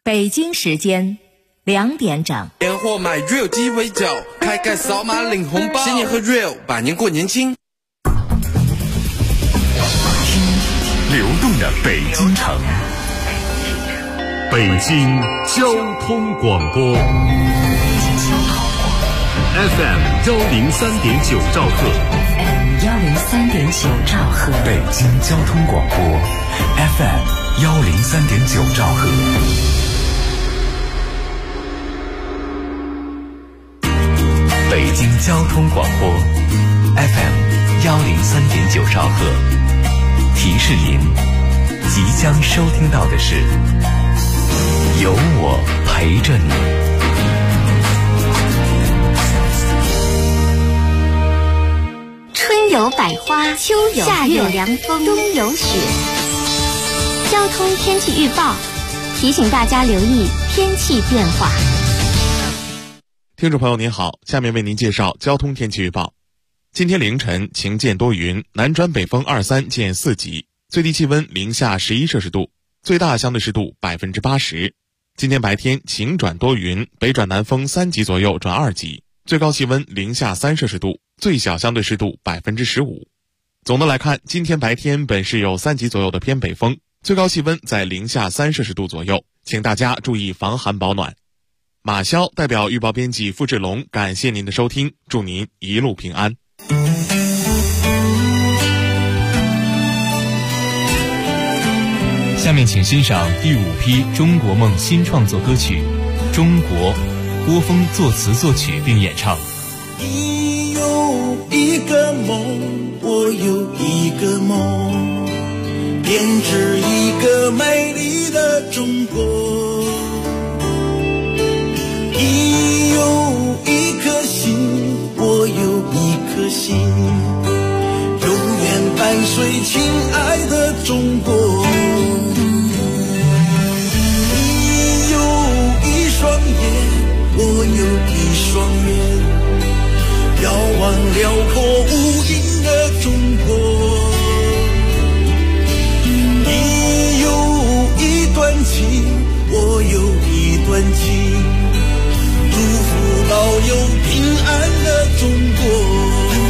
北京时间2点整。 年货买 Real 鸡尾酒，开盖扫码领红包，新年喝 Real， 百年过年轻。 流动的北京城，北京交通广播 FM 103.9兆赫， 103.9兆赫， 北京交通广播 FM 103.9兆赫。北京交通广播 FM 103.9兆赫，提示您即将收听到的是有我陪着你。 春有百花，秋有夏有凉风，冬有雪。交通天气预报提醒大家留意天气变化。 听众朋友您好，下面为您介绍交通天气预报。今天凌晨晴见多云，南转北风2-3见4级，最低气温零下11摄氏度，最大相对湿度80%。今天白天晴转多云，北转南风3级左右转2级，最高气温零下3摄氏度，最小相对湿度15%。总的来看，今天白天本市有3级左右的偏北风，最高气温在零下3摄氏度左右，请大家注意防寒保暖。马潇代表预报编辑付志龙，感谢您的收听，祝您一路平安。 下面请欣赏第5批中国梦新创作歌曲《中国》，郭峰作词作曲并演唱。 你有一个梦，我有一个梦，编织一个美丽的中国。你有一颗心，我有一颗心，永远伴随亲爱的中国。你有一双眼，我有一双眼，遥望辽阔无垠的中国。你有一段情，我有一段情，祝福保佑平安的中国。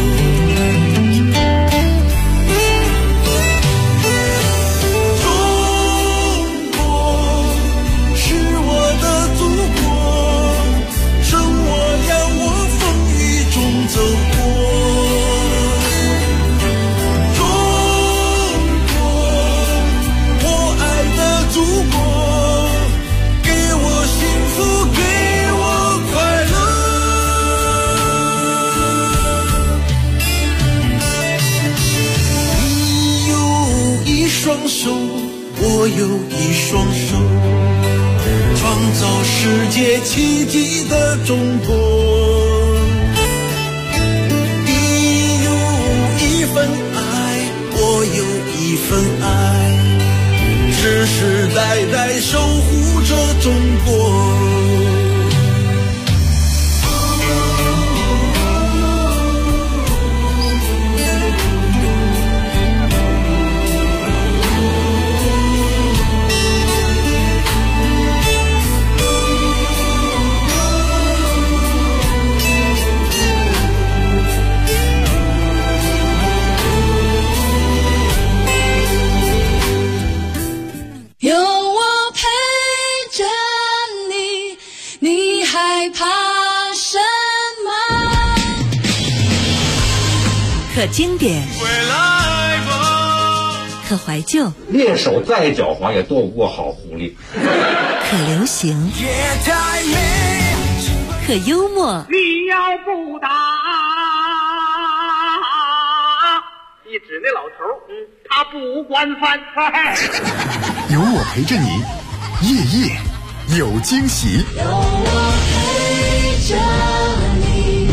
我有一双手，创造世界奇迹的中国。你有一份爱，我有一份爱，世世代代守护着中国。 可经典，可怀旧， 猎手再狡猾也躲不过好狐狸。 可流行，可幽默。 你要不打，你指那老头，他不管饭菜。 有我陪着你，夜夜有惊喜。 有我陪着你。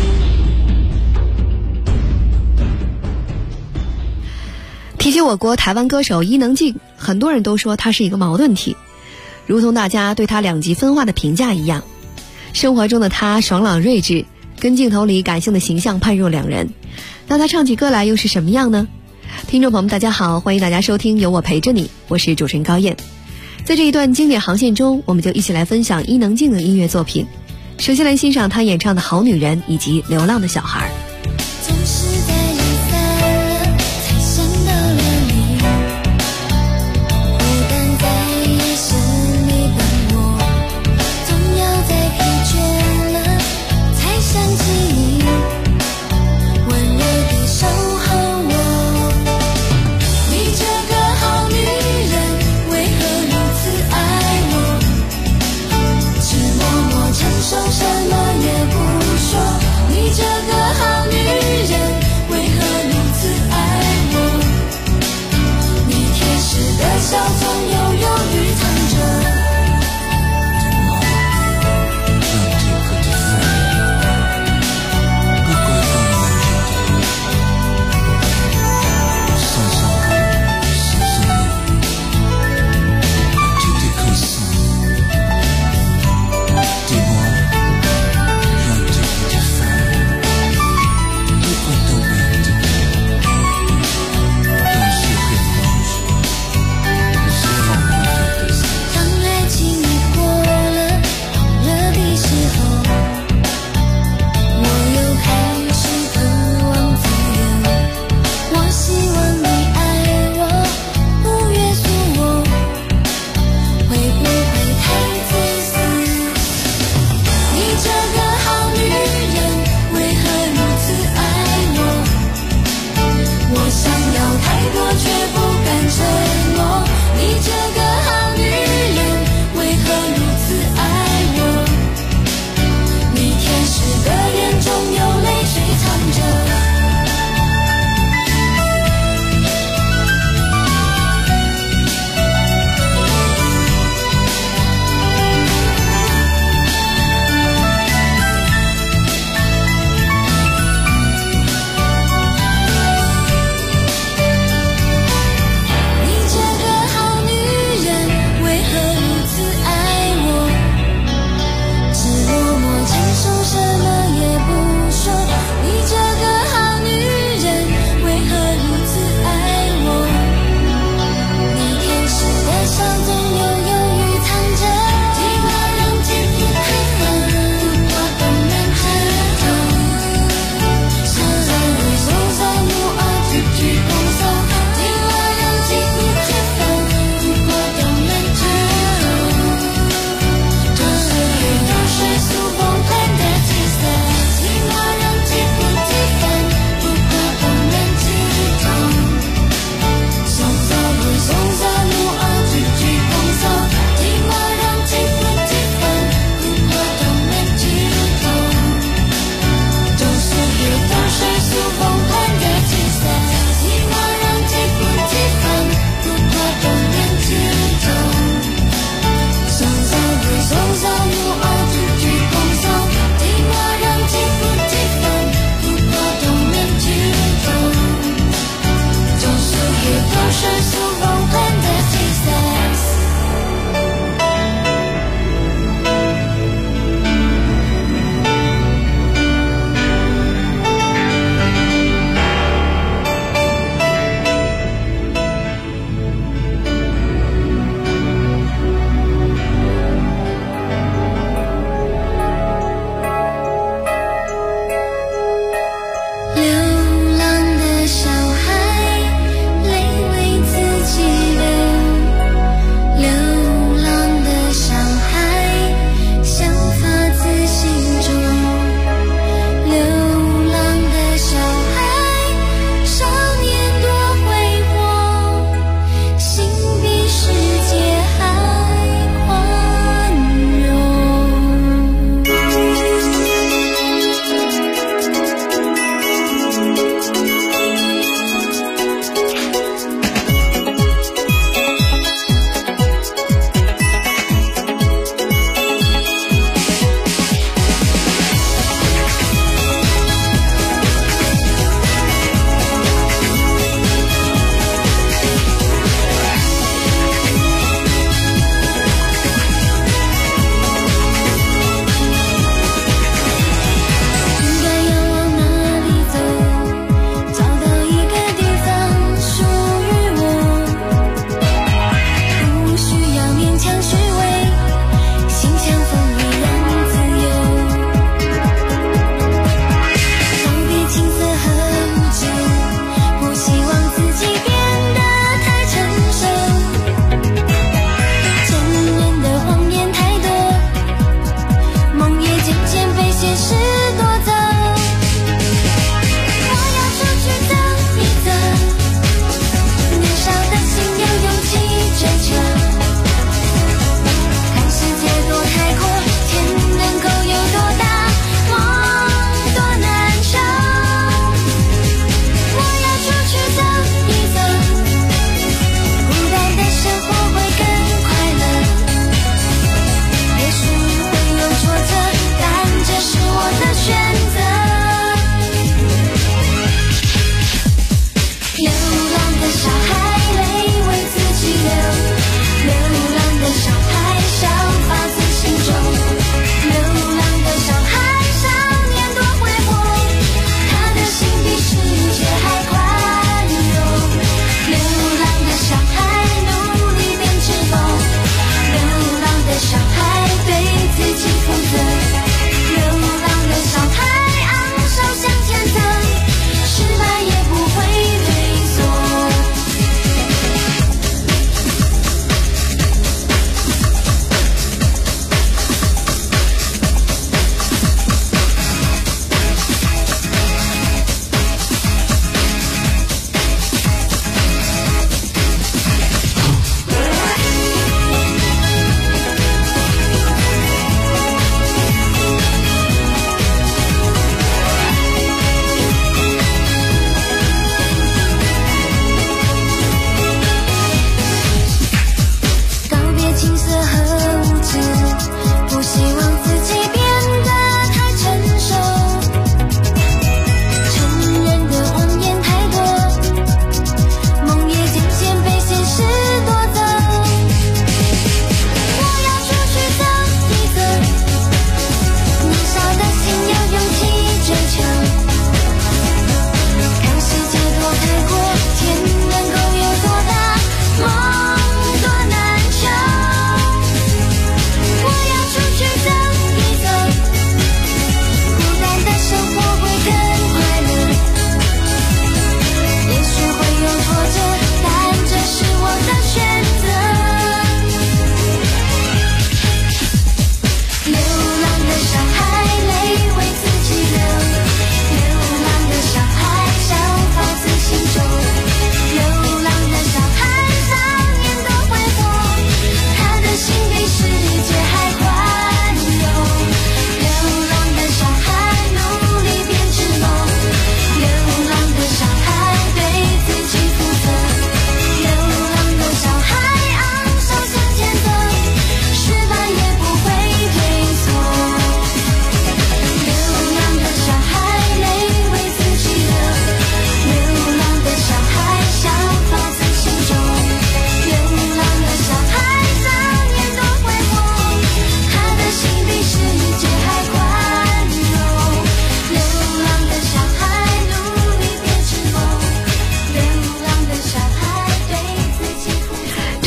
提起我国台湾歌手伊能静，很多人都说他是一个矛盾体，如同大家对他两极分化的评价一样。生活中的他爽朗睿智，跟镜头里感性的形象判若两人。那他唱起歌来又是什么样呢？听众朋友们大家好，欢迎大家收听有我陪着你，我是主持人高燕。 在这一段经典航线中，我们就一起来分享伊能静的音乐作品。首先来欣赏她演唱的《好女人》以及《流浪的小孩》。 总是在离散了才想到了你，孤单在夜深里等我，总要在疲倦了才想起你，温柔地守候我。你这个好女人为何如此爱我，只默默承受什么也不说，你这个好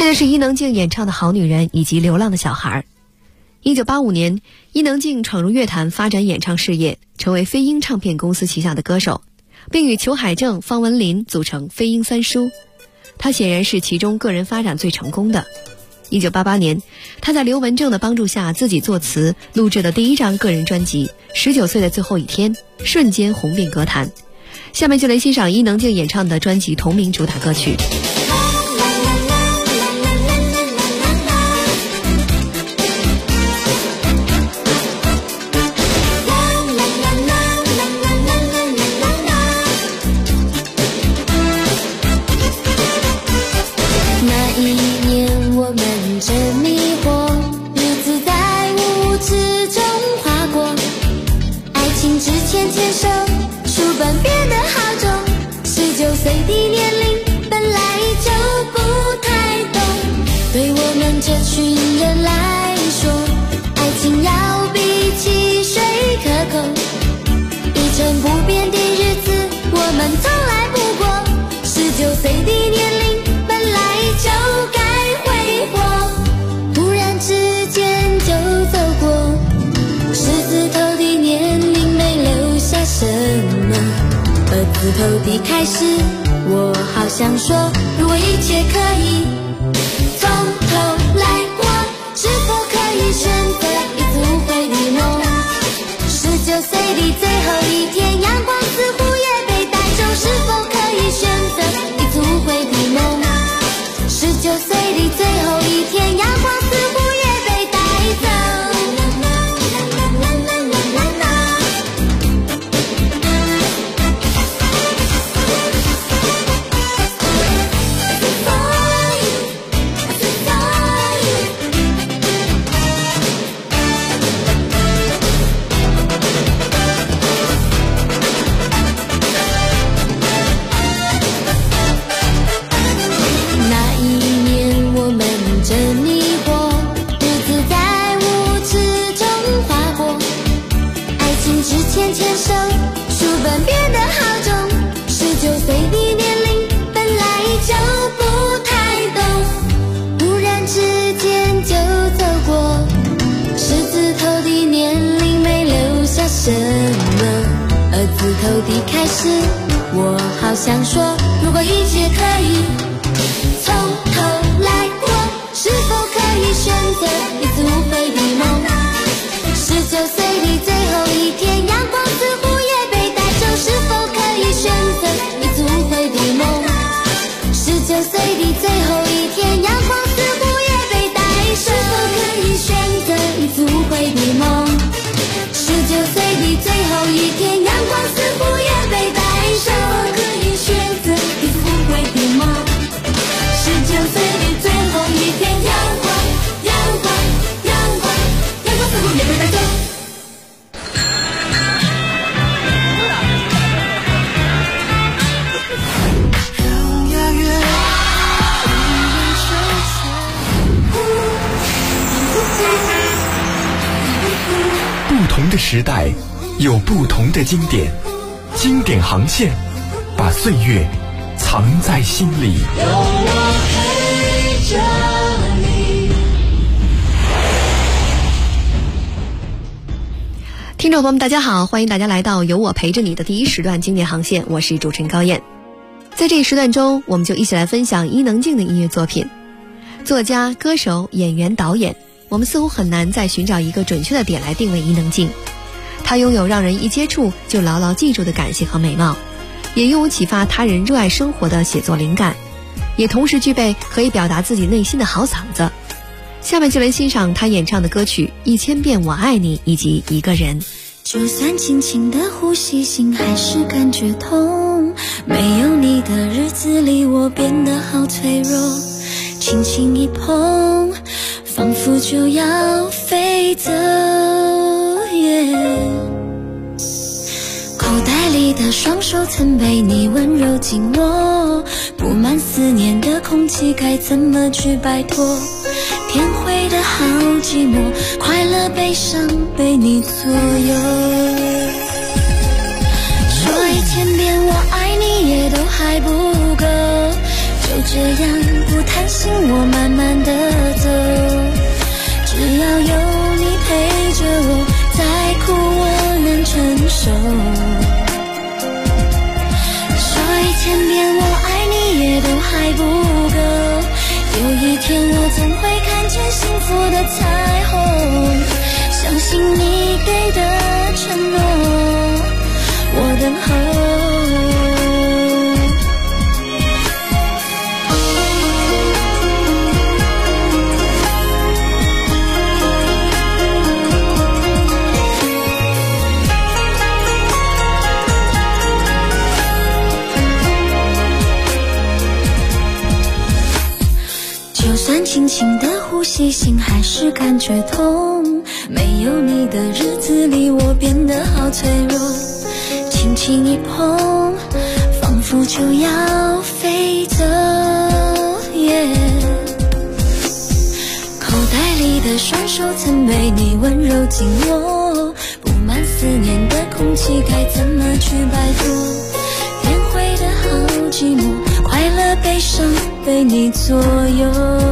就是伊能静演唱的《好女人》以及《流浪的小孩》。1985年，伊能静闯入乐坛发展演唱事业，成为飞鹰唱片公司旗下的歌手，并与裘海正、方文琳组成飞鹰三叔。她显然是其中个人发展最成功的。1988年，她在刘文正的帮助下自己作词录制的第一张个人专辑《19岁的最后一天》，瞬间红遍歌坛。下面就来欣赏伊能静演唱的专辑同名主打歌曲。 自头地开始，我好想说，如果一切可以从头来过，是否可以选择一次无悔的梦？19岁的最后一天，阳光似乎也被带走，是否可以选择一次无悔的梦？19岁的最后一天，阳光似乎也被带走。什么？而自头地开始，我好想说，如果一切可以从头来过，是否可以选择一次无悔的梦？19岁的最后一天，阳光似乎也被带走，是否可以选择一次无悔的梦？19岁的最后一天，阳光似乎也被带走，是否可以选择一次无悔的梦？19岁的最后一天，阳光似乎也被带走，可以选择一次无悔的梦？19岁的最后一天，阳光似乎也被带走。 不同的时代有不同的经典，经典航线把岁月藏在心里。有我陪着你。 听众朋友们大家好，欢迎大家来到有我陪着你的第一时段经典航线，我是主持人高燕。在这一时段中，我们就一起来分享伊能静的音乐作品。作家、歌手、演员、导演，我们似乎很难再寻找一个准确的点来定位伊能静。她拥有让人一接触就牢牢记住的感性和美貌，也拥有启发他人热爱生活的写作灵感，也同时具备可以表达自己内心的好嗓子。下面就来欣赏她演唱的歌曲《1000遍我爱你》以及《一个人》。 就算轻轻的呼吸，心还是感觉痛。没有你的日子里，我变得好脆弱。轻轻一碰，仿佛就要飞走。口袋里的双手曾被你温柔紧握，布满思念的空气该怎么去摆脱？天灰的好寂寞，快乐悲伤被你左右。说1000遍我爱你也都还不够，就这样不谈担心我慢慢的走，只要有你陪着我，再苦我能承受。说1000遍我爱你也都还不够，有一天我总会看见幸福的彩虹，相信你给的承诺，我等候。就算轻轻的呼吸，心还是感觉痛。没有你的日子里，我变得好脆弱。轻轻一碰，仿佛就要飞走。口袋里的双手曾被你温柔紧握，布满思念的空气，该怎么去摆脱？便会的好寂寞，快乐悲伤被你左右。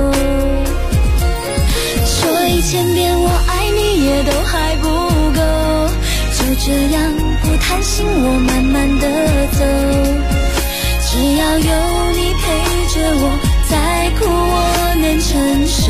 说1000遍我爱你也都还不够，就这样不贪心我慢慢的走，只要有你陪着我，再苦我能承受。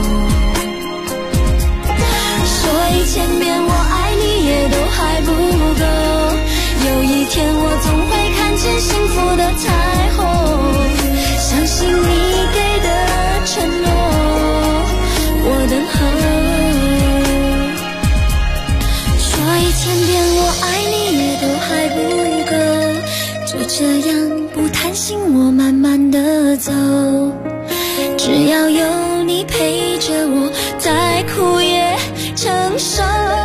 说1000遍我爱你也都还不够，有一天我总会看见幸福的彩虹，相信你给的承诺，我等候。说1000遍我爱你也都还不够，就这样不贪心我慢慢的走，只要有你陪着我，再苦也承受。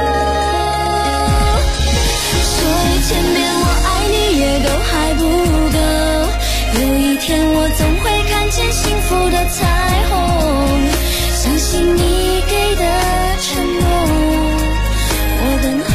说1000遍我爱你也都还不够，有一天我总会看见幸福的彩虹，相信你给的承诺，我等候。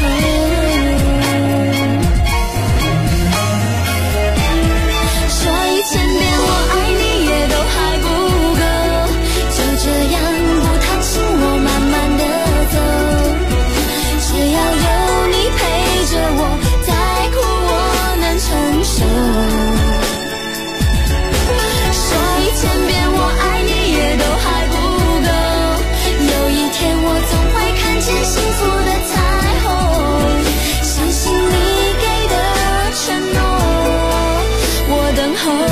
说1000遍我爱你也都还不够，就这样不贪心我慢慢的走，只要有你陪着我，再苦我能承受。说1000遍我爱你也都还不够，有一天我总会看见幸福的彩虹，相信你给的承诺，我等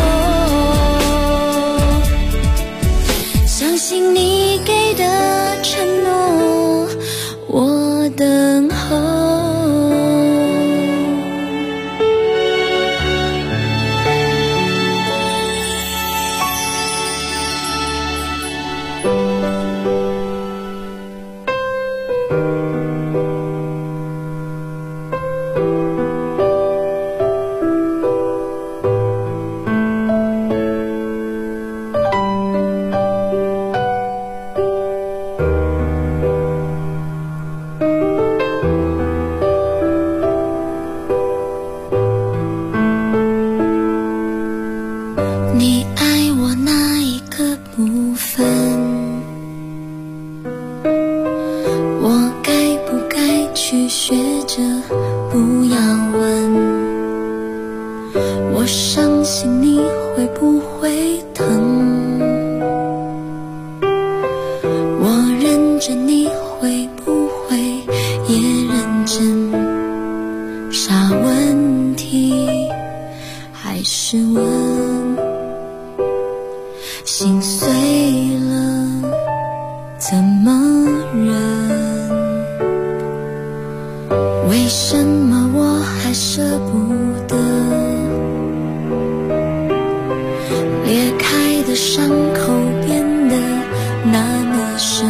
候。相信你给的承诺，我等候。你爱我哪一个部分？我该不该去学着不要问？我伤心你会不会疼？我认真你会不会也认真？傻问题还是问？心碎了怎么忍？为什么我还舍不得？裂开的伤口变得那么深，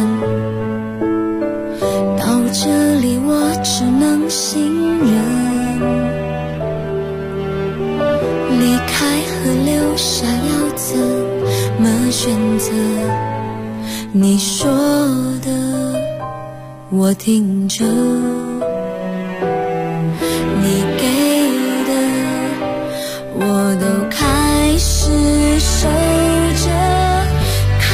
到这里我只能信任，离开和留下要怎么选择？你说的我听着，你给的我都开始守着，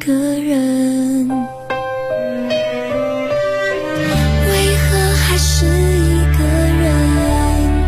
个人，为何还是一个人。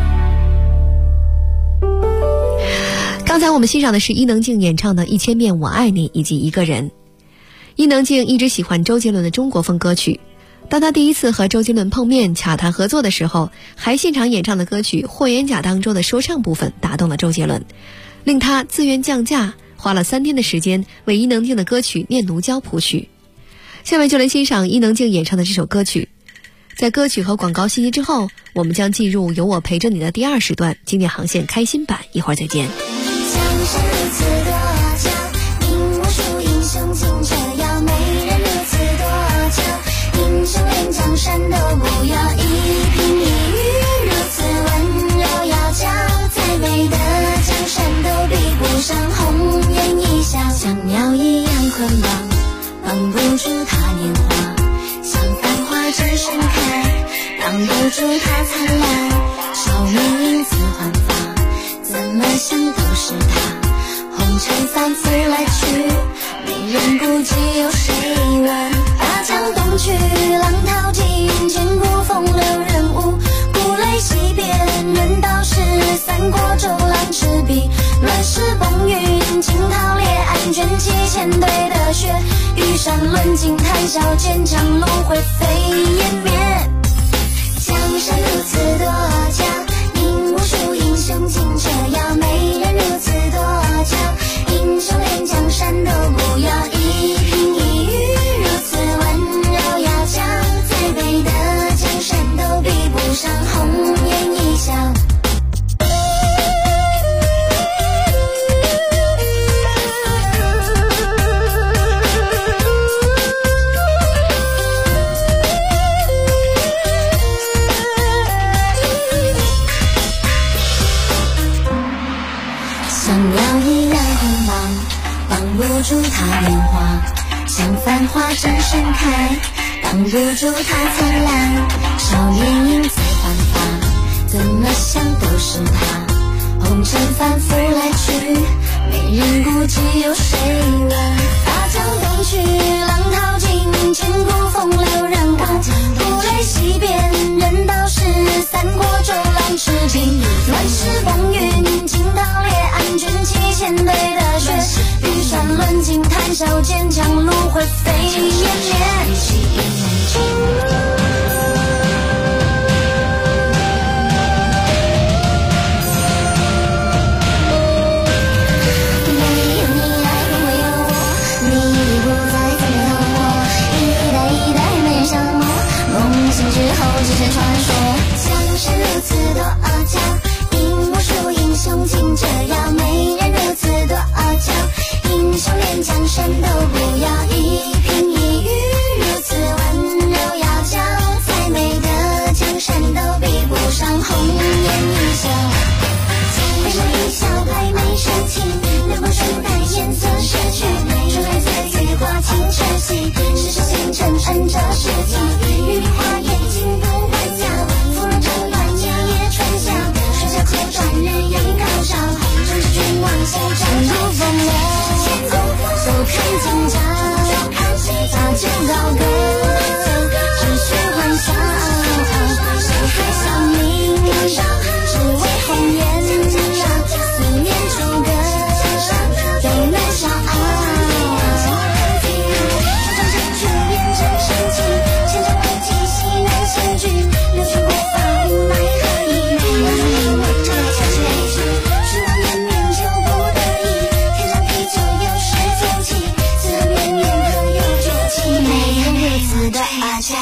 刚才我们欣赏的是伊能静演唱的《1000遍我爱你》以及《一个人》。伊能静一直喜欢周杰伦的中国风歌曲，当他第一次和周杰伦碰面洽谈合作的时候，还现场演唱的歌曲《霍元甲》当中的说唱部分打动了周杰伦，令他自愿降价，花了3天的时间为伊能静的歌曲《念奴娇》谱曲。下面就来欣赏伊能静演唱的这首歌曲。在歌曲和广告信息之后，我们将进入有我陪着你的第2时段经典航线开心版，一会儿再见。 江山如此多娇，引无数英雄竞折腰，美人如此多娇，英雄连江山都不要，一颦一语如此温柔窈窕，再美的江山都比不上红颜一笑。像鸟一样捆绑，绑不住她年华，像繁花正盛开，挡不住她灿烂，少年英姿焕发，怎么想都是他，红尘反复来去，没人顾及有谁问。大江东去，浪淘尽，千古风流人物，故垒西边，人道是三国周郎赤壁，乱世风云，惊涛裂岸，卷起千堆的雪，羽扇纶巾，谈笑间，强龙灰飞烟灭。江山如此多娇，引无数英雄竞折腰，美人如此多娇，英雄连江山都不要，一颦一语如此温柔窈窕，再美的江山都比不上红颜一笑。像鸟一样捆绑，绑不住它年华，像繁花正盛开，挡不住它灿烂，少年英姿焕发，怎么想都是他，红尘反复来去，没人顾及有谁问。大江东去，浪淘尽，千古风流人物，故垒西边，人道是三国周郎赤壁，乱世风云，惊涛裂岸，卷起千堆的雪，羽扇纶巾，谈笑间，强龙灰飞烟灭。之后只剩传说，江山如此多娇，引无数英雄竞折腰，美人如此多娇，英雄连江山都不要，一颦一语如此温柔窈窕，再美的江山都比不上红颜一笑。拍手一笑，拍眉生情，流光顺带颜色逝去，春来再醉花轻晨曦，世事星辰恩这世情，玉梨花眼睛不会笑，芙蓉城乱夜夜春晓，水下口转日夜高烧，正是君王笑战如风流，走看今朝，大酒高歌，只许欢笑，谁还想明，只为红颜，思念楚歌，悲难消熬。流水过发无奈何意，为这小事为之，是我绵绵就不得已。天上啤酒有时天气，此绵绵可有绝期，美人如此的阿娇。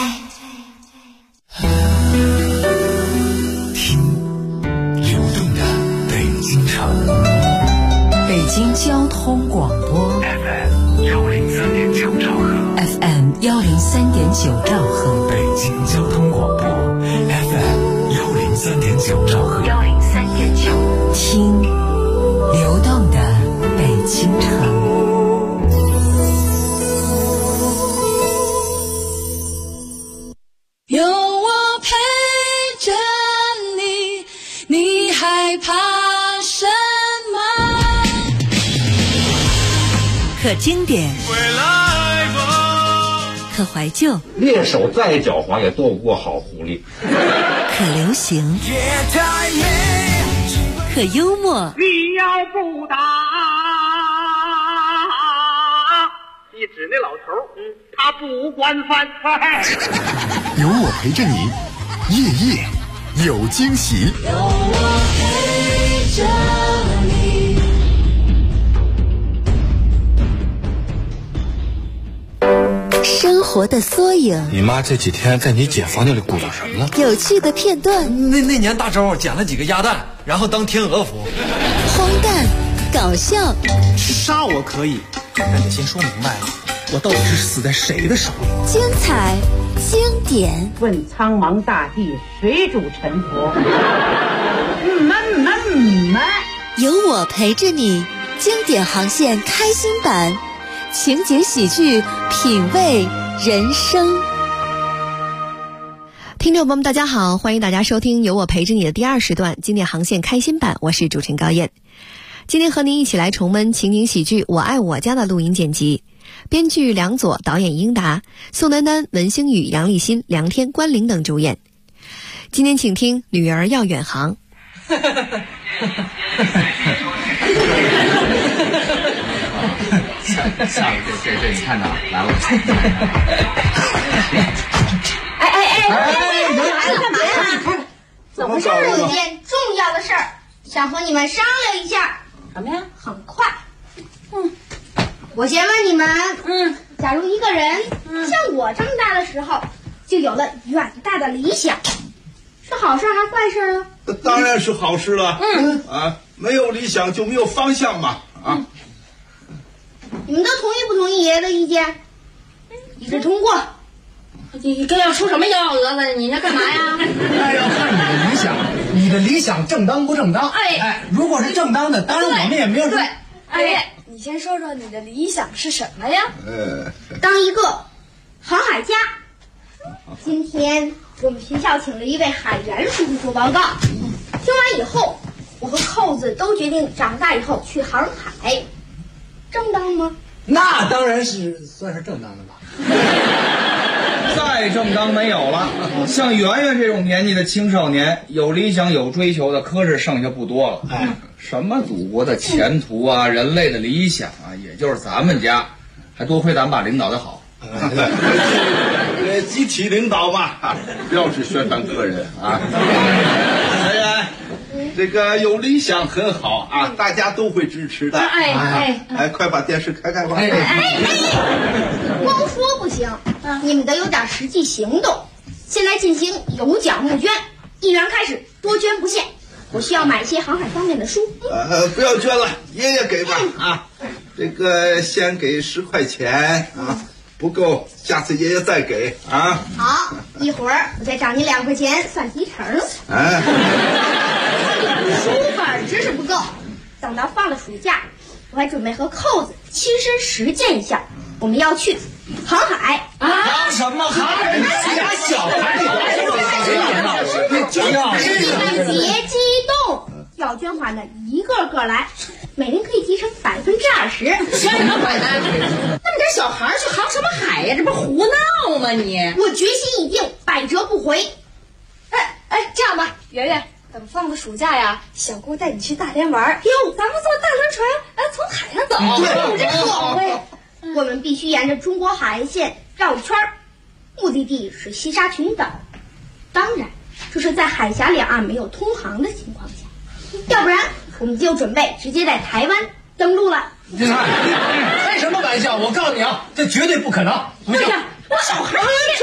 听流动的北京城， 北京交通广播 FM103.9兆赫 FM103.9兆赫， 北京交通广播 FM103.9兆赫 103.9，听流动的北京城。 有我陪着你，你害怕什么？ 可经典， 未来可怀旧， 猎手再狡猾也斗不过好狐狸。 可流行，可幽默。 你要不打，一指那老头，他不管饭。 有我陪着你，夜夜有惊喜。 有我陪着你。 生活的缩影， 你妈这几天在你姐房间里鼓捣什么呢？ 有趣的片段。 那年大周捡了几个鸭蛋，然后当天鹅服。 荒诞，搞笑。 杀我可以，但得先说明白了，我到底是死在谁的手里？ 精彩，经典。 问苍茫大地，谁主沉浮？ 有我陪着你，经典航线开心版。情节喜剧，品味人生。 听众朋友们大家好，欢迎大家收听由我陪着你的第2时段经典航线开心版，我是主持人高燕。今天和您一起来重温情景喜剧《我爱我家》的录音剪辑，编剧梁左，导演英达，宋丹丹、文星宇、杨立新、梁天、关凌等主演。今天请听女儿要远航。 下一个这你看着来了。 孩子干嘛呀？ 怎么事儿？有件重要的事儿，想和你们商量一下。 什么呀？ 很快。我先问你们，假如一个人像我这么大的时候，就有了远大的理想，是好事还坏事啊？ 当然是好事了。没有理想就没有方向嘛。 你们都同意不同意爷爷的意见？一致通过。 你这要出什么幺蛾子？你这干嘛呀？ 那要看你的理想，你的理想正当不正当？如果是正当的，当然我们也没有说。 你先说说你的理想是什么呀？ 当一个航海家。今天我们学校请了一位海员叔叔做报告，听完以后，我和扣子都决定长大以后去航海，正当吗？ 那当然是算是正当的吧。 再正当没有了。像圆圆这种年纪的青少年，有理想有追求的，可是剩下不多了。什么祖国的前途啊，人类的理想啊，也就是咱们家，还多亏咱爸领导的好。 集体领导嘛，不要只宣传个人啊。这个有理想很好啊，大家都会支持的。快把电视开吧。 光说不行，你们得有点实际行动。现在进行有奖募捐，1元开始，多捐不限。我需要买一些航海方面的书。 不要捐了，爷爷给吧。这个先给10块钱啊，不够下次爷爷再给啊。 好，一会儿我再找你2块钱算提成。书本知识不够，等到放了暑假，我还准备和扣子亲身实践一下。我们要去航海航什么海？家小孩别激动，要捐款的一个个来，每人可以提成20%。 什么管呢？那么点小孩去航什么海呀？这不胡闹吗你？ 我决心已定，百折不回。 这样吧，圆圆，等放了暑假呀，小姑带你去大连玩。哟，咱们坐大轮船，从海上走。 对，真好哎！我们必须沿着中国海岸线绕一圈，目的地是西沙群岛。当然，这是在海峡两岸没有通航的情况下，要不然我们就准备直接在台湾登陆了。 你开什么玩笑？我告诉你啊，这绝对不可能。 为啥？我小孩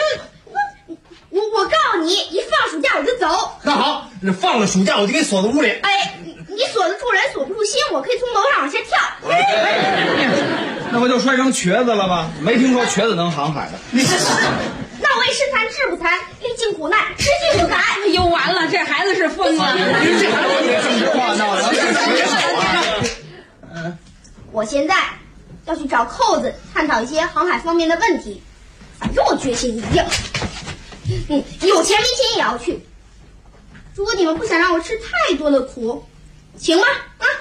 我告诉你，一放暑假我就走。 那好，放了暑假我就给你锁在屋里。 你锁得住人锁不住心，我可以从楼上往下跳。 那不就摔成瘸子了吗？没听说瘸子能航海的。 那我也身残志不残，历尽苦难，持续不改。 又完了，这孩子是疯了。 这孩子也政治化闹了。 我现在要去找扣子探讨一些航海方面的问题，反正我决心已定。有钱没钱也要去。如果你们不想让我吃太多的苦，行吗？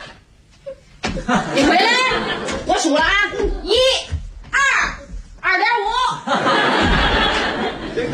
你回来，我数了啊，1、2、2.5。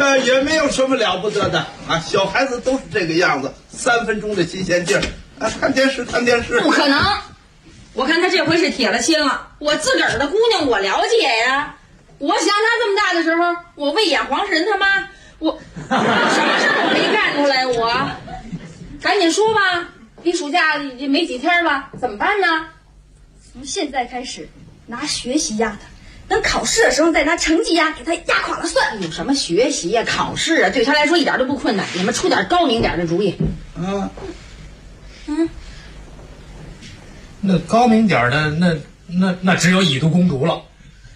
个也没有什么了不得的啊，小孩子都是这个样子，3分钟的新鲜劲儿啊，看电视。 不可能，我看他这回是铁了心了。我自个儿的姑娘我了解呀，我想他这么大的时候，我为眼黄神他妈，我什么事儿我没干出来，我赶紧说吧，离暑假也没几天了，怎么办呢？ 从现在开始拿学习压他，等考试的时候再拿成绩压，给他压垮了算。 有什么学习呀、考试啊，对他来说一点都不困难。你们出点高明点的主意。 那高明点的，那只有以毒攻毒了。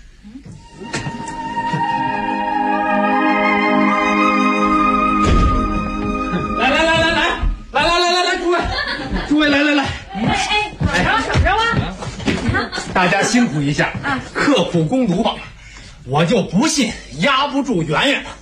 来，诸位，来， 怎么着啊？ 大家辛苦一下，刻苦攻读吧。我就不信压不住圆圆了。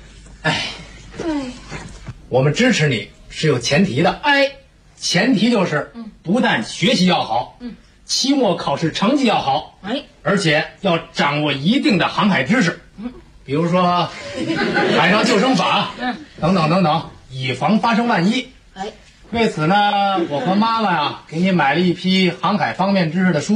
我们支持你是有前提的。前提就是不但学习要好，期末考试成绩要好，而且要掌握一定的航海知识，比如说海上救生法，等等，以防发生万一。为此呢，我和妈妈呀给你买了一批航海方面知识的书，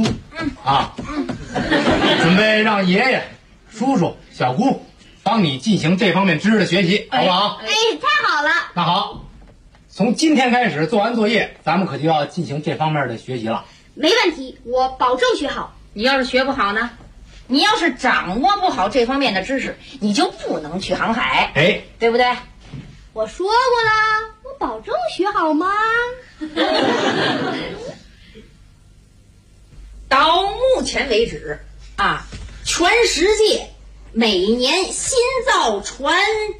准备让爷爷、叔叔、小姑帮你进行这方面知识的学习，好不好？ 太好了。 那好，从今天开始做完作业，咱们可就要进行这方面的学习了。 没问题，我保证学好。 你要是学不好呢？你要是掌握不好这方面的知识，你就不能去航海，对不对？ 我说过了，我保证学好吗？ 到目前为止全世界每年新造船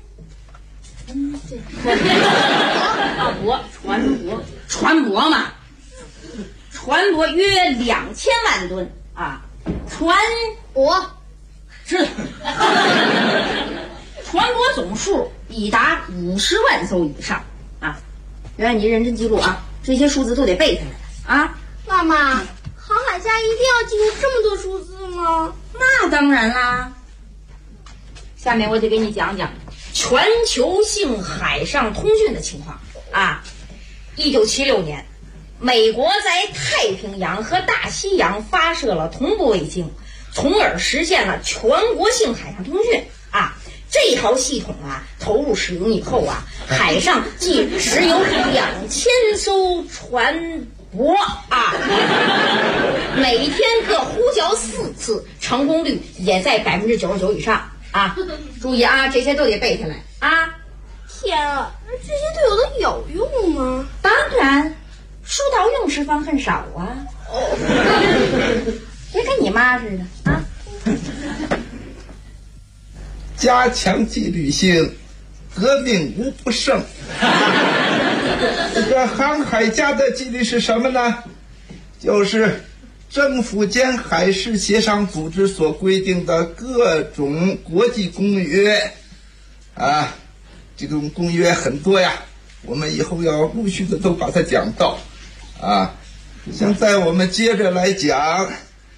船舶约2000万吨船舶总数已达50万艘以上圆圆，你认真记住这些数字都得背下来妈妈，航海家一定要记住这么多数字吗？ 那当然啦。下面我得给你讲讲全球性海上通讯的情况1976年，美国在太平洋和大西洋发射了同步卫星，从而实现了全国性海上通讯这套系统投入使用以后海上即只有2000艘船舶每天各呼叫4次，成功率也在99%以上注意这些都得背下来天啊，这些对我的有用吗？ 当然，书到用时方恨少别跟你妈似的加强纪律性，革命无不胜。这个航海家的纪律是什么呢？就是政府间海事协商组织所规定的各种国际公约这种公约很多呀，我们以后要陆续的都把它讲到现在我们接着来讲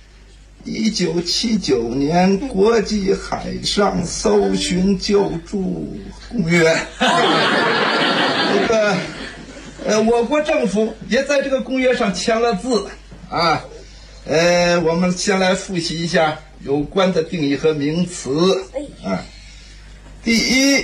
1979年国际海上搜寻救助公约我国政府也在这个公约上签了字我们先来复习一下有关的定义和名词第一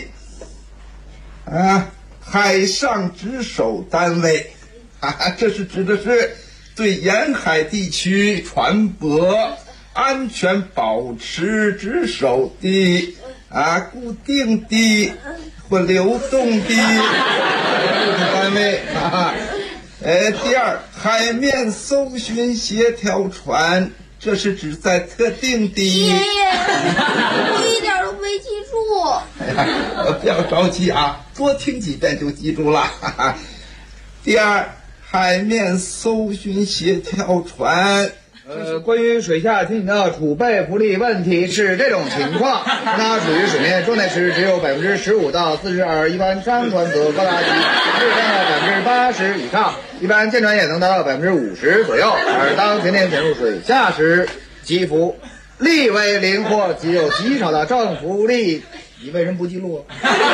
海上值守单位这是指的是对沿海地区船舶安全保持值守的固定的或流动的单位第二，海面搜寻协调船，这是指在特定的爷爷，我一点都没记住。 不要着急多听几遍就记住了第二，海面搜寻协调船关于水下艇的储备浮力问题是这种情况，它处于水面状态时只有15%到42%，一般商船则高达质量的80%以上，一般舰船也能达到50%左右。而当潜艇潜入水下时，其浮力为灵活，极有极少的正浮力你为什么不记录啊？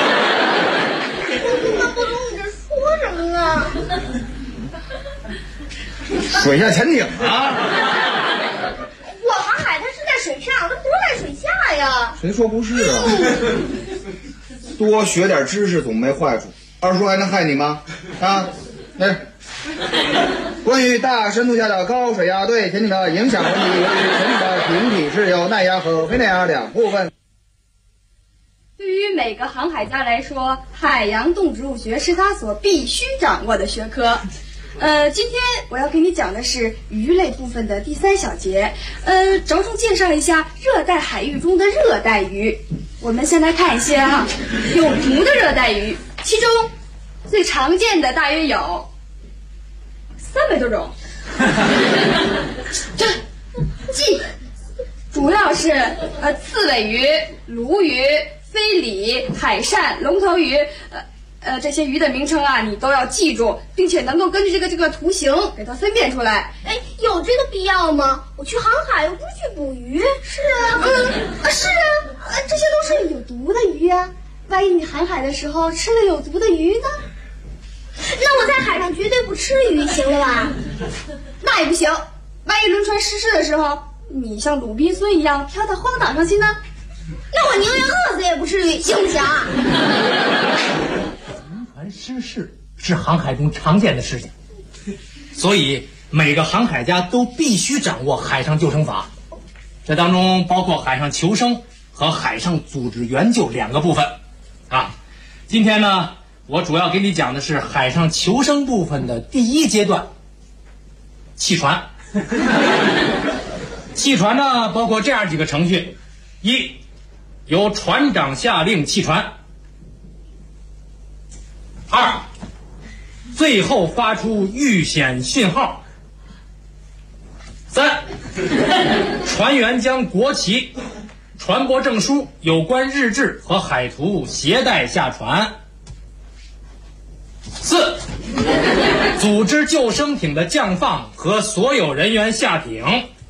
我不懂你这说什么呢？ 水下潜艇啊！ 我航海它是在水上，它不是在水下呀。 谁说不是啊？多学点知识总没坏处。二叔还能害你吗？啊，那关于大深度下的高水压对潜艇的影响问题，由于潜艇的艇体是由耐压和非耐压两部分。 对于每个航海家来说，海洋动植物学是他所必须掌握的学科。今天我要给你讲的是鱼类部分的第3小节，着重介绍一下热带海域中的热带鱼。我们先来看一些有毒的热带鱼，其中最常见的大约有300多种。主要是刺尾鱼、鲈鱼、飞鲤、海扇、龙头鱼，这些鱼的名称你都要记住，并且能够根据这个图形给它分辨出来。 哎，有这个必要吗？我去航海又不是去捕鱼。是啊，是啊，这些都是有毒的鱼啊。万一你航海的时候吃了有毒的鱼呢？那我在海上绝对不吃鱼，行了吧？ 那也不行，万一轮船失事的时候，你像鲁滨孙一样飘到荒岛上去呢？ 那我宁愿饿死也不至于，行不行？ 轮船失事是航海中常见的事情，所以每个航海家都必须掌握海上救生法。这当中包括海上求生和海上组织援救2个部分。今天呢，我主要给你讲的是海上求生部分的第1阶段——弃船。弃船呢，包括这样几个程序：一，由船长下令弃船；二，最后发出遇险信号；三，船员将国旗、船舶证书、有关日志和海图携带下船；四，组织救生艇的降放和所有人员下艇；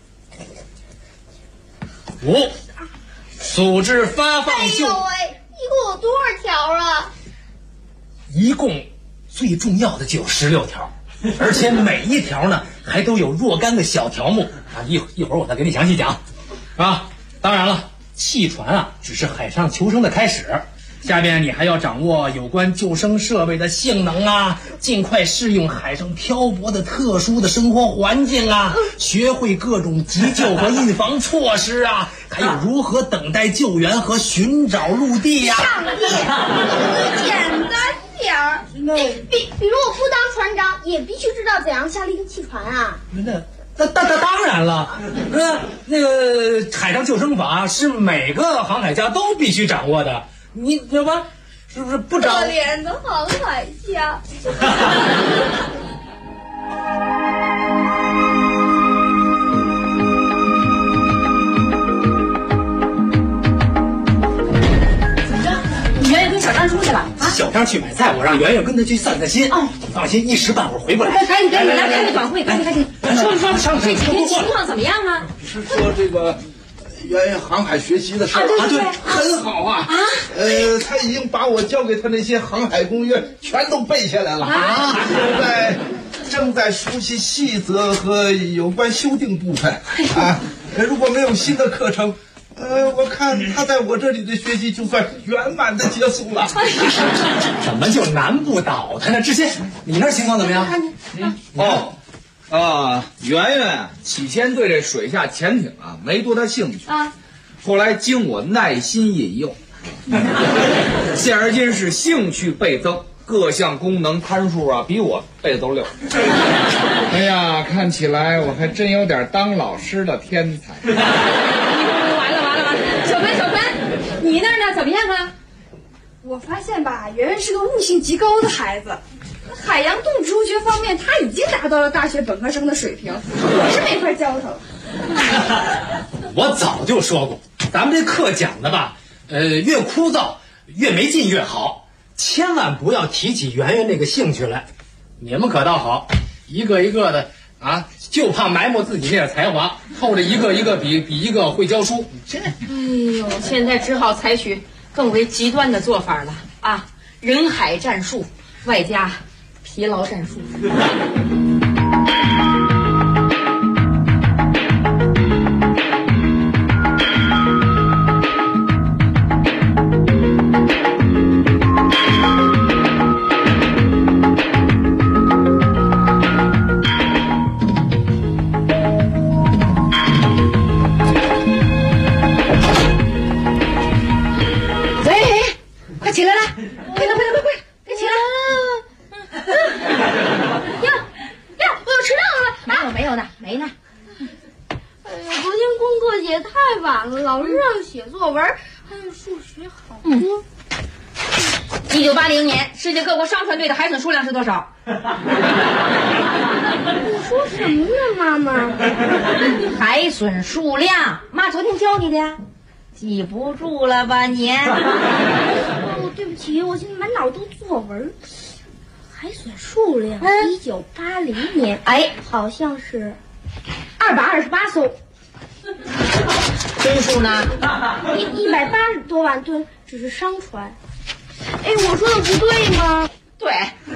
五，组织发放救。 哎呦喂，一共有多少条啊？ 一共最重要的就有16条，而且每一条呢还都有若干个小条目一会儿我再给你详细讲当然了，弃船只是海上求生的开始，下面你还要掌握有关救生设备的性能尽快适应海上漂泊的特殊的生活环境学会各种急救和预防措施还有如何等待救援和寻找陆地上帝，简单点儿。比如我不当船长，也必须知道怎样下令弃船那当然了，那个海上救生法是每个航海家都必须掌握的，你知道吧？是不是不掌握？ 可怜的航海家。 圆圆跟小张出去了小张去买菜，我让圆圆跟他去散散心。你放心，一时半会儿回不来。 赶紧来开个短会，赶紧说这几天情况怎么样是说这个圆圆航海学习的事儿对， 很好他已经把我教给他那些航海攻略全都背下来了正在熟悉细则和有关修订部分如果没有新的课程，我看他在我这里的学习就算圆满的结束了。 怎么就难不倒他呢？志新，你那情况怎么样？ 圆圆起先对这水下潜艇没多大兴趣后来经我耐心引诱，现而今是兴趣倍增，各项功能参数比我背的都溜。哎呀，看起来我还真有点当老师的天才。 完了，小凡，你那儿呢？怎么样我发现圆圆是个悟性极高的孩子，海洋动植物学方面他已经达到了大学本科生的水平，我是没法教他了。 我早就说过，咱们这课讲的越枯燥越没劲越好，千万不要提起圆圆这个兴趣来。你们可倒好，一个一个的就怕埋没自己那点才华，后着一个比一个会教书。 哎呦，现在只好采取更为极端的做法了啊！人海战术外加疲劳战术。 起来了，快点，起来！呀，我又迟到了。 没有呢。 哎呀，昨天功课写太晚了，老师让写作文，还有数学好多。 1980年，世界各国商船队的海笋数量是多少？ 你说什么呢，妈妈？ 海笋数量，妈昨天教你的呀。记不住了吧你？ 哦，对不起，我现在满脑都作文。海笋数量，1980年，好像是228艘。 吨数呢 ？180多万吨，只是商船。哎，我说的不对吗？ 对。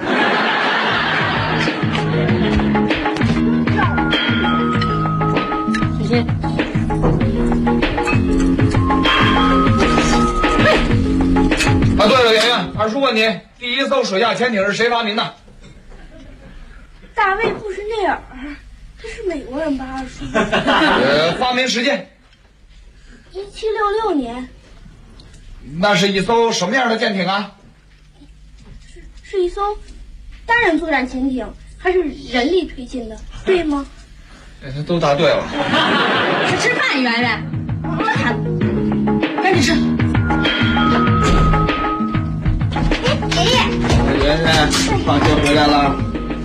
谢谢。 啊，对了，圆圆，二叔问你，第一艘水下潜艇是谁发明的？ 大卫·布什内尔，他是美国人吧，二叔？ 发明时间 ？1766年。 那是一艘什么样的舰艇啊？ 是一艘单人作战潜艇，还是人力推进的，对吗？ 都答对了。 吃饭，圆圆，赶紧吃。 爷爷， 圆圆，放学回来了。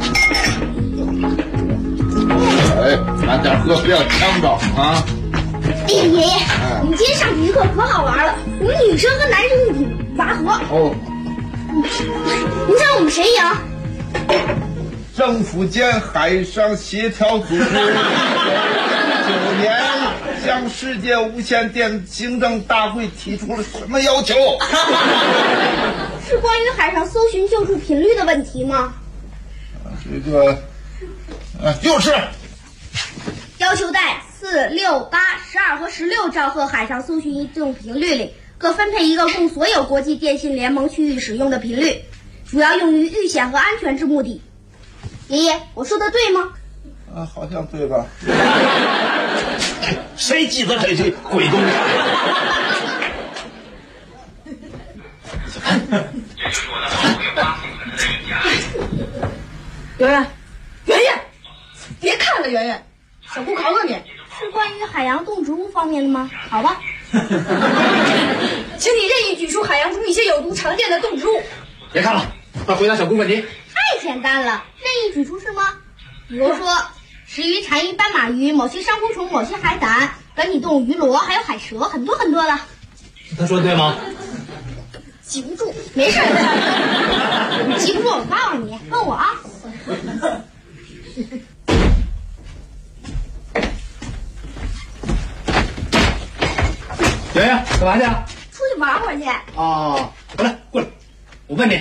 哎，慢点喝，不要呛着啊！ 哎呀，爷爷，我们今天上体育课可好玩了，我们女生和男生一起拔河。 哦， 你猜我们谁赢？ 政府间海上协调组织1999年向世界无线电行政大会提出了什么要求？ 是关于海上搜寻救助频率的问题吗？ 这个，就是要求在4、6、8、12和16兆赫海上搜寻移动频率里各分配一个供所有国际电信联盟区域使用的频率，主要用于遇险和安全之目的。爷爷，我说的对吗？ 好像对吧？ 谁记得这些鬼东西？ 圆圆，别看了，圆圆，小姑考考你， 是关于海洋动植物方面的吗？好吧。 请你任意举出海洋中一些有毒常见的动植物。 别看了，快回答小姑问题。 太简单了，任意举出是吗？比如说，石鱼、柴鱼、斑马鱼、某些珊瑚虫、某些海胆、本体动物鱼螺，还有海蛇，很多很多了。 他说的对吗？ 记不住，没事的。记不住我告诉你，问我啊。 圆圆，干嘛去啊？ 出去玩会儿去。 哦，过来，我问你，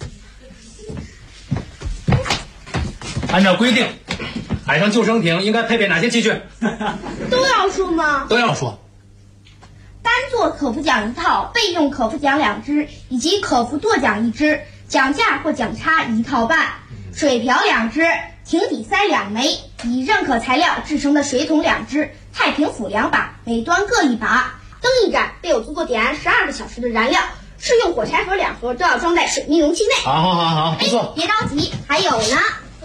按照规定，海上救生艇应该配备哪些器具？ 都要说吗？ 都要说。 单座可扶桨1套，备用可扶桨2只，以及可扶舵桨1只，桨架或桨叉1套半，水瓢2只，艇底塞2枚，以认可材料制成的水桶2只，太平斧2把，每端各1把，灯1盏，备有足够点燃12个小时的燃料。适用火柴盒2盒，都要装在水密容器内。 好，不错。 别着急，还有呢。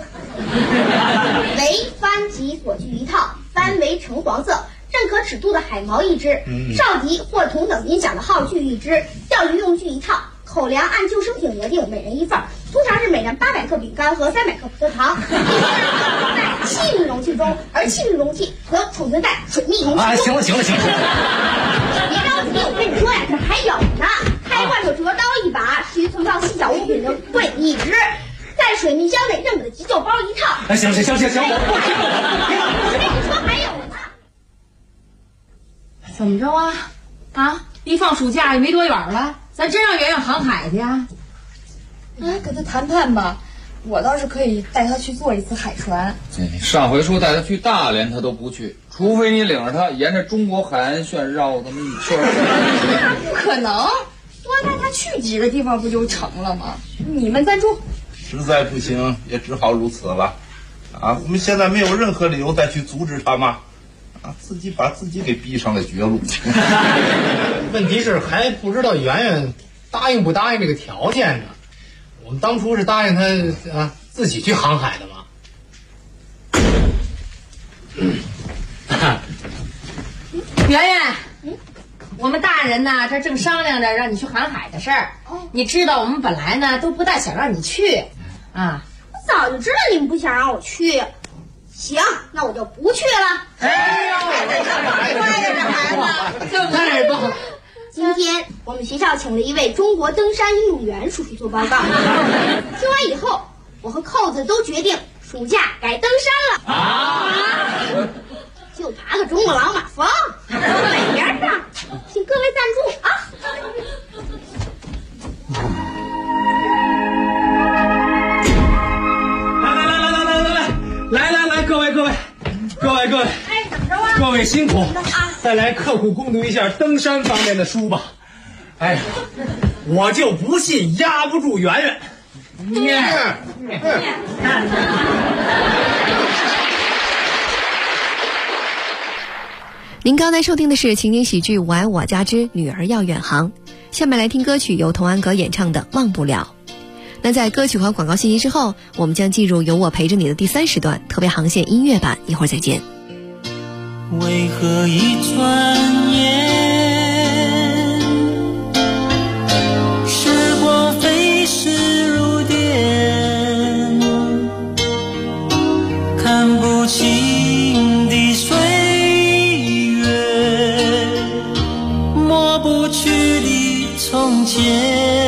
为帆及锁具1套，帆为橙黄色，认可尺度的海锚1只，哨笛或同等音响的号具1只，钓鱼用具1套，口粮按救生艇额定，每人1份，通常是每人800克饼干和300克葡萄糖，在气密容器中，而气密容器则储存在水密容器中。 行了。 别着急，我跟你说呀，这还有呢。开罐头折刀1把，适于存放细小物品的柜1只，在水密箱内认可的急救包1套。 行，我不听了。 我跟你说还有呢。 怎么着啊？ 离放暑假也没多远了，咱真让圆圆航海去呀？ 跟他谈谈吧，我倒是可以带他去坐一次海船。 上回说带他去大连，他都不去，除非你领着他沿着中国海岸线绕这么一圈。 不可能，多带他去几个地方不就成了吗？你们赞助。 实在不行，也只好如此了。我们现在没有任何理由再去阻止他嘛。自己把自己给逼上了绝路。 问题是还不知道圆圆答应不答应这个条件呢。我们当初是答应他自己去航海的嘛。 圆圆，我们大人呢这正商量着让你去航海的事儿。你知道我们本来呢都不大想让你去啊。 我早就知道你们不想让我去。行，那我就不去了。 哎呦，乖着这孩子， 太棒了！ 今天我们学校请了一位中国登山运动员叔叔做报告。听完以后，我和扣子都决定暑假改登山了。就爬个珠穆朗玛峰，北边上，请各位赞助啊！ 来，各位， 哎，怎么着啊？ 各位辛苦，再来刻苦攻读一下登山方面的书吧。哎呀，我就不信压不住圆圆。 您刚才收听的是情景喜剧《我爱我家之女儿要远航》，下面来听歌曲由童安格演唱的《忘不了》。那在歌曲和广告信息之后，我们将进入有我陪着你的第3时段特别航线音乐版，一会儿再见。 为何一转眼，时光飞逝如电，看不清的岁月，抹不去的从前。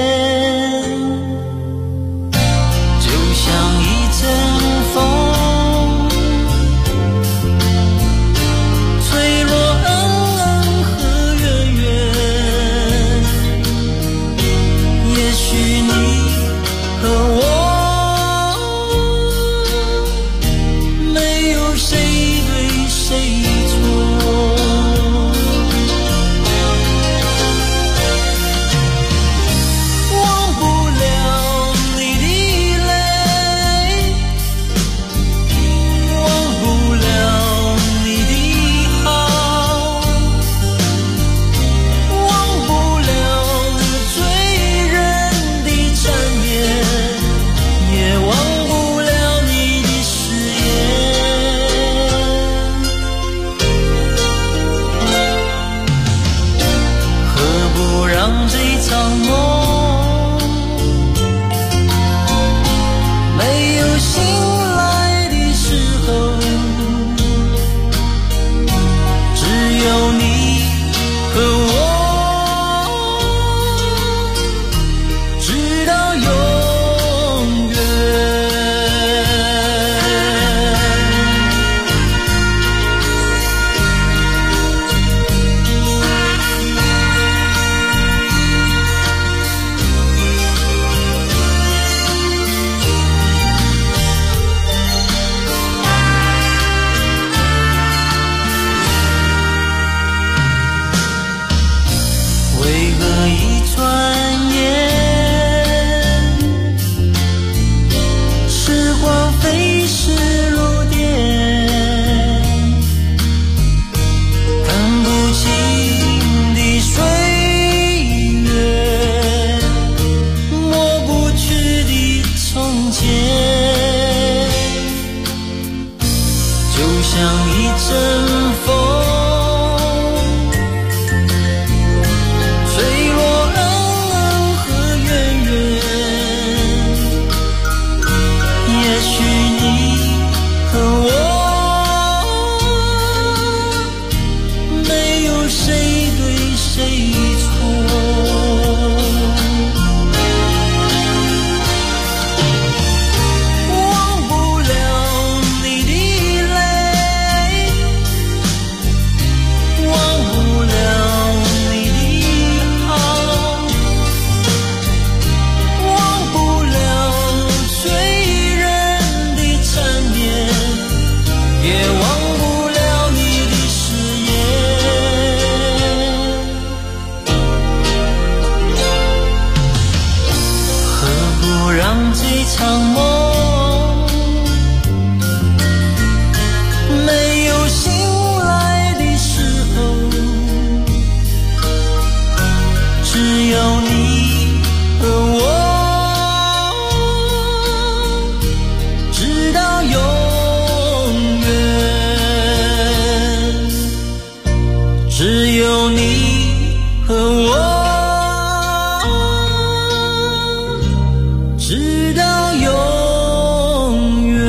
场梦，没有醒来的时候，只有你和我，直到永远，只有你和我。直到永远。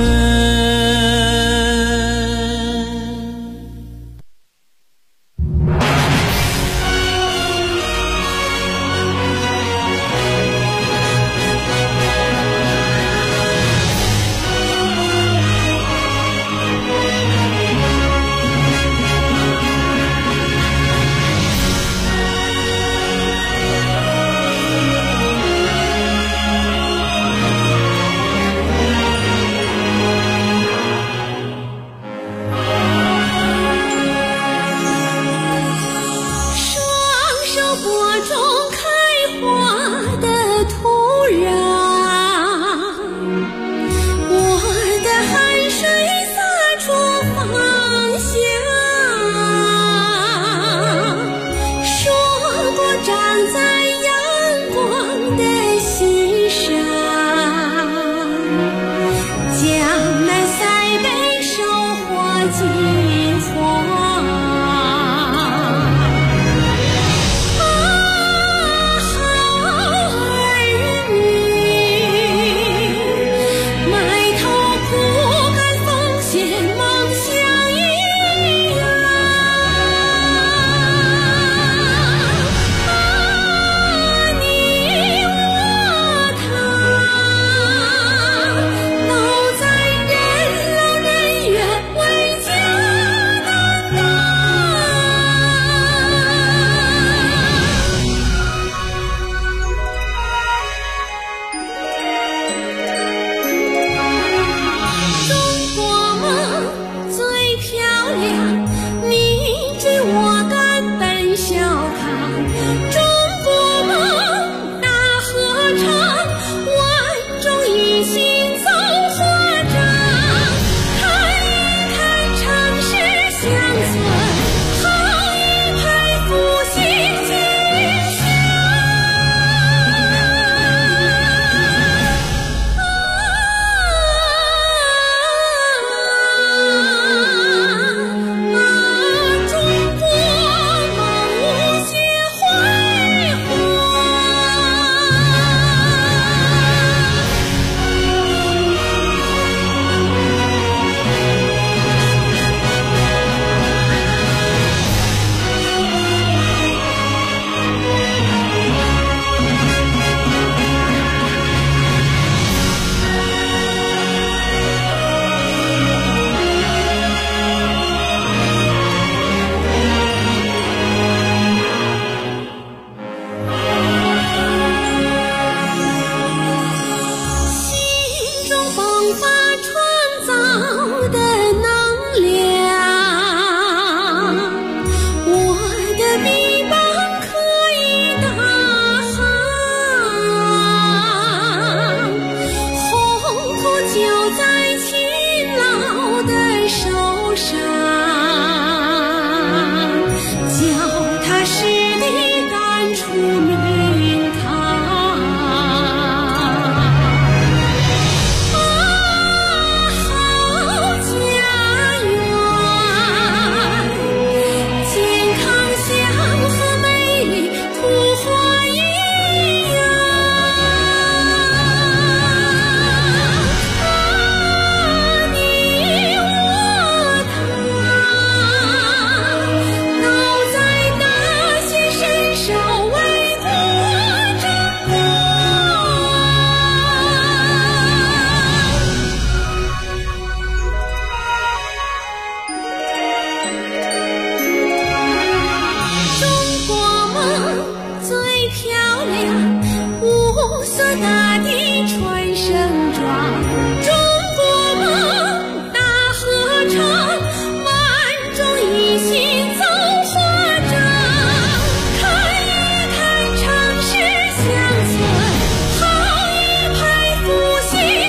复兴。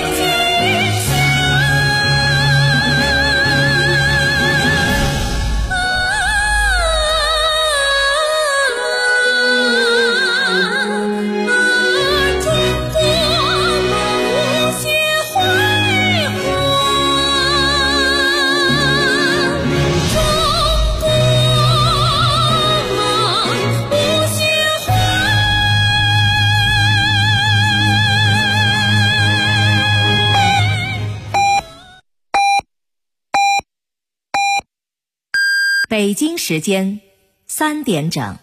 北京时间3点整。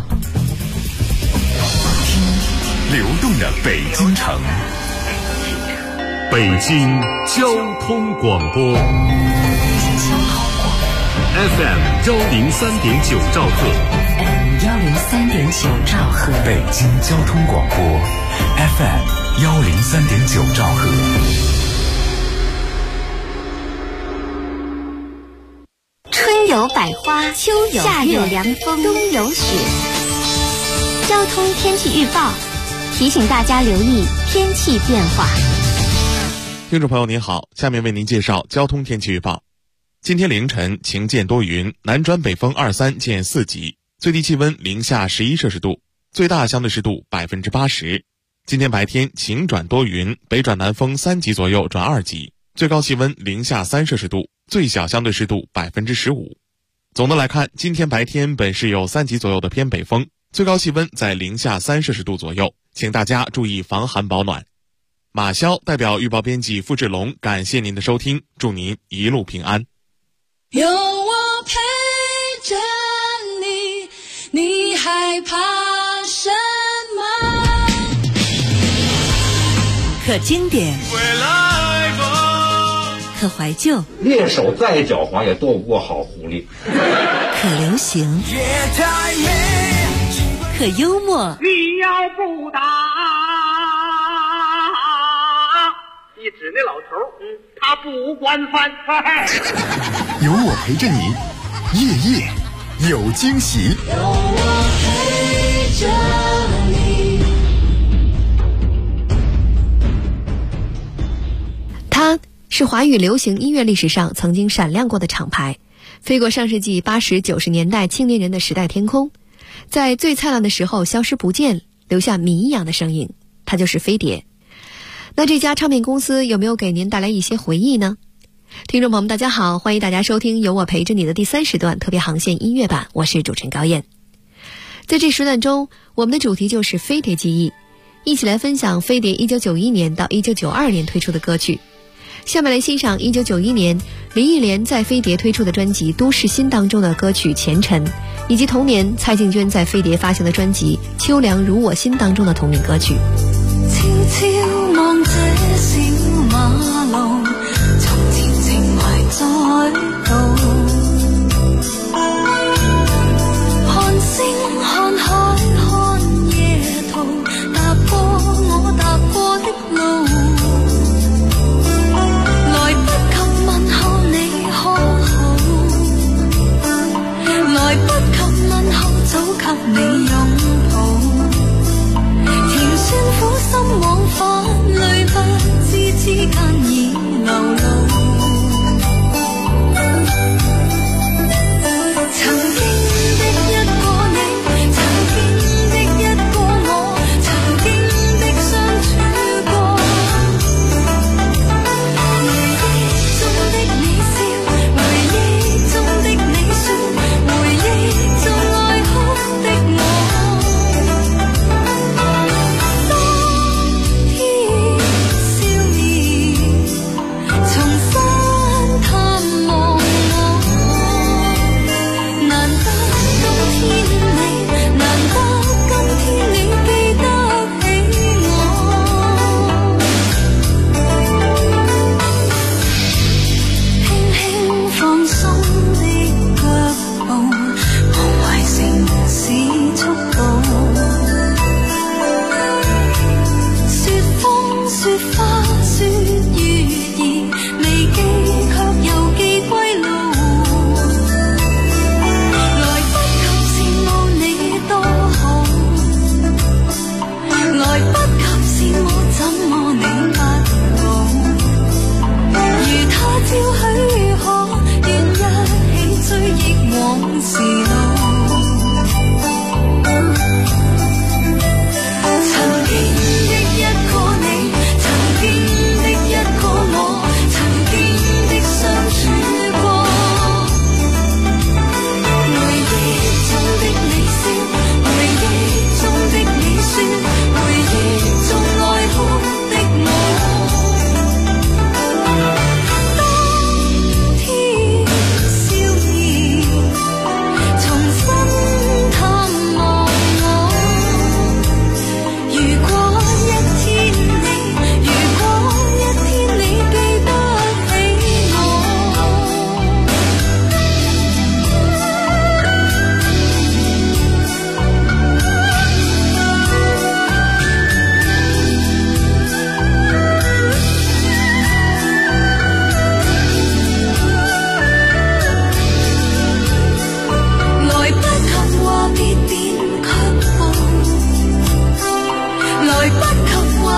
流动的北京城，北京交通广播 FM 103.9兆赫 103.9兆赫， 北京交通广播 FM 103.9兆赫。 春有百花，秋有夏有凉风，冬有雪。交通天气预报提醒大家留意天气变化。 听众朋友您好，下面为您介绍交通天气预报。今天凌晨晴间多云，南转北风2、3见4级，最低气温零下11摄氏度，最大相对湿度80%。今天白天晴转多云，北转南风3级左右转2级，最高气温零下3摄氏度，最小相对湿度15%。总的来看，今天白天本市有3级左右的偏北风，最高气温在零下3摄氏度左右，请大家注意防寒保暖。马潇代表预报编辑付志龙，感谢您的收听，祝您一路平安。 有我陪着你，你害怕什么？ 可经典，可怀旧， 猎手再狡猾也斗不过好狐狸。 可流行，可幽默。 你要不打，一指那老头，他不管饭。 有我陪着你，夜夜有惊喜。 有我陪着你。 它是华语流行音乐历史上曾经闪亮过的厂牌，飞过上世纪80、90年代青年人的时代天空，在最灿烂的时候消失不见，留下谜一样的声音。它就是飞碟。那这家唱片公司有没有给您带来一些回忆呢？听众朋友们大家好，欢迎大家收听有我陪着你的第3时段特别航线音乐版，我是主持人高燕。在这时段中，我们的主题就是飞碟记忆，一起来分享飞碟1991年到1992年推出的歌曲。下面来欣赏1991年林忆莲在飞碟推出的专辑《都市心》当中的歌曲《前尘》，以及同年蔡幸娟在飞碟发行的专辑《秋凉如我心》当中的同名歌曲。 悄悄望这小马路，從前情懷在度，看星看海看夜途，踏過我踏過的路，來不及問候你可好，來不及問候早給你擁抱，甜酸苦心往返，淚不知之間已流露。曾經的一個你，曾經的一個我，曾經的相處過，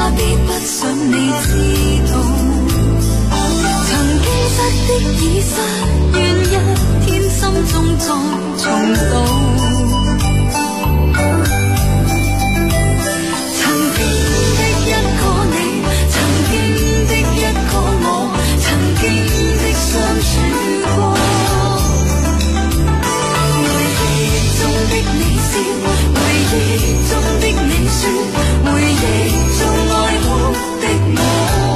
我必不想你知道，曾經失的已失，願一天心中再重蹈。曾經的一個你，曾經的一個我，曾經的相處過，回憶中的你笑，回憶中的你說，回憶中愛哭的我。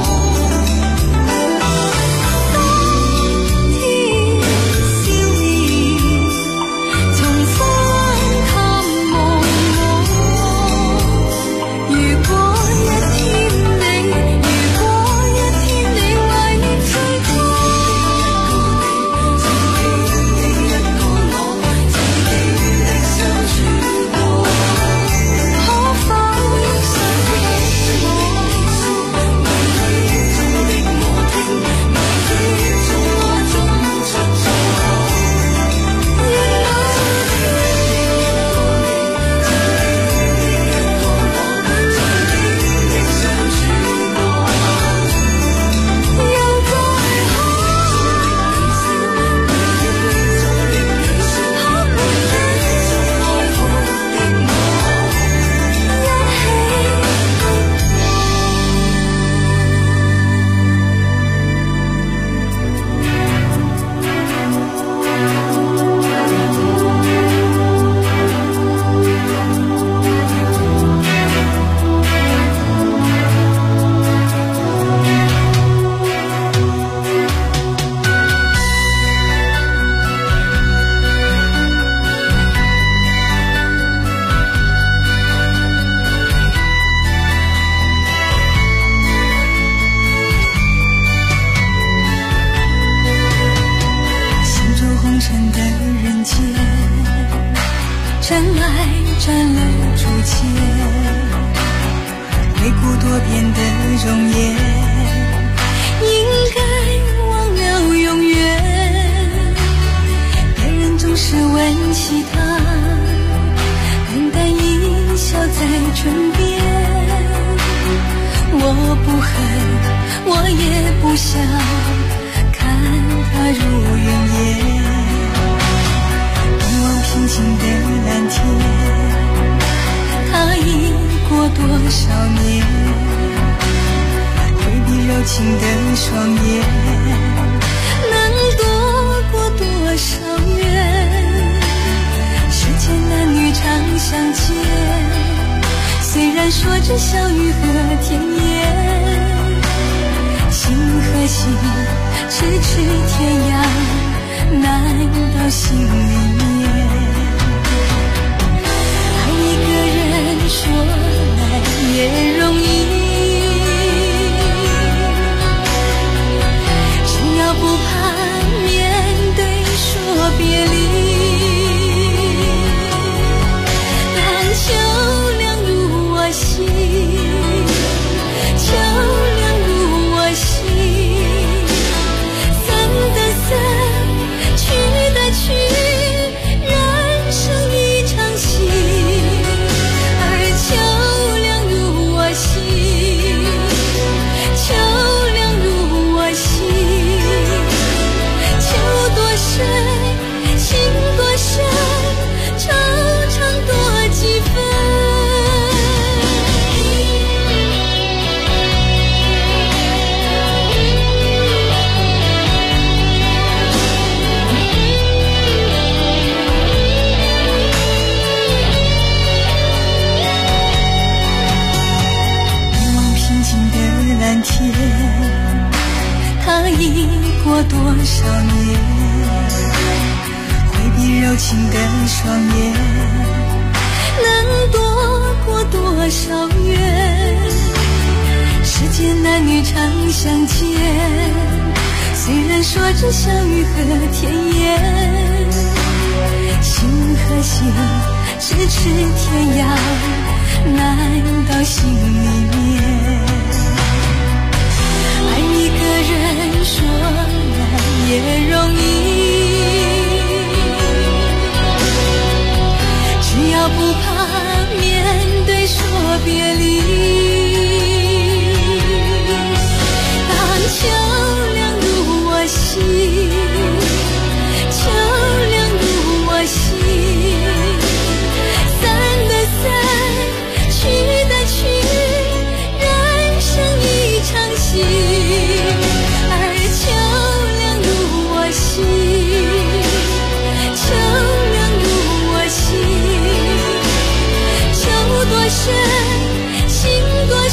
只要不怕面对说别离。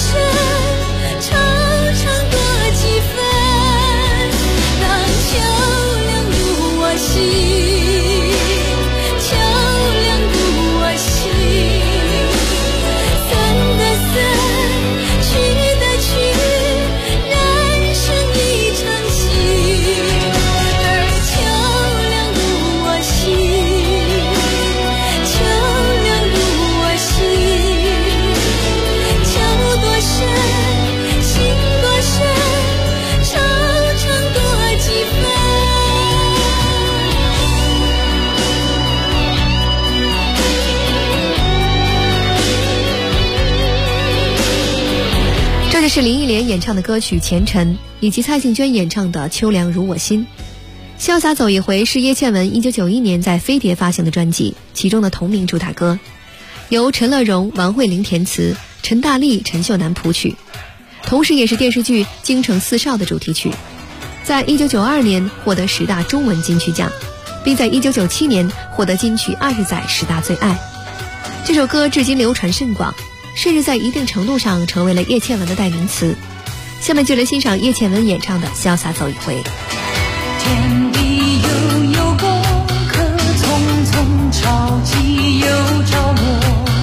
这是林忆莲演唱的歌曲《前尘》，以及蔡幸娟演唱的《秋凉如我心》。潇洒走一回是叶倩文1991年在飞碟发行的专辑，其中的同名主打歌，由陈乐融、王慧玲填词，陈大力、陈秀楠谱曲，同时也是电视剧《京城四少》的主题曲。在1992年获得10大中文金曲奖，并在1997年获得金曲20载10大最爱。这首歌至今流传甚广，甚至在一定程度上成为了叶倩文的代名词。下面就来欣赏叶倩文演唱的《潇洒走一回》。 天地悠悠，过客匆匆，潮起又潮落，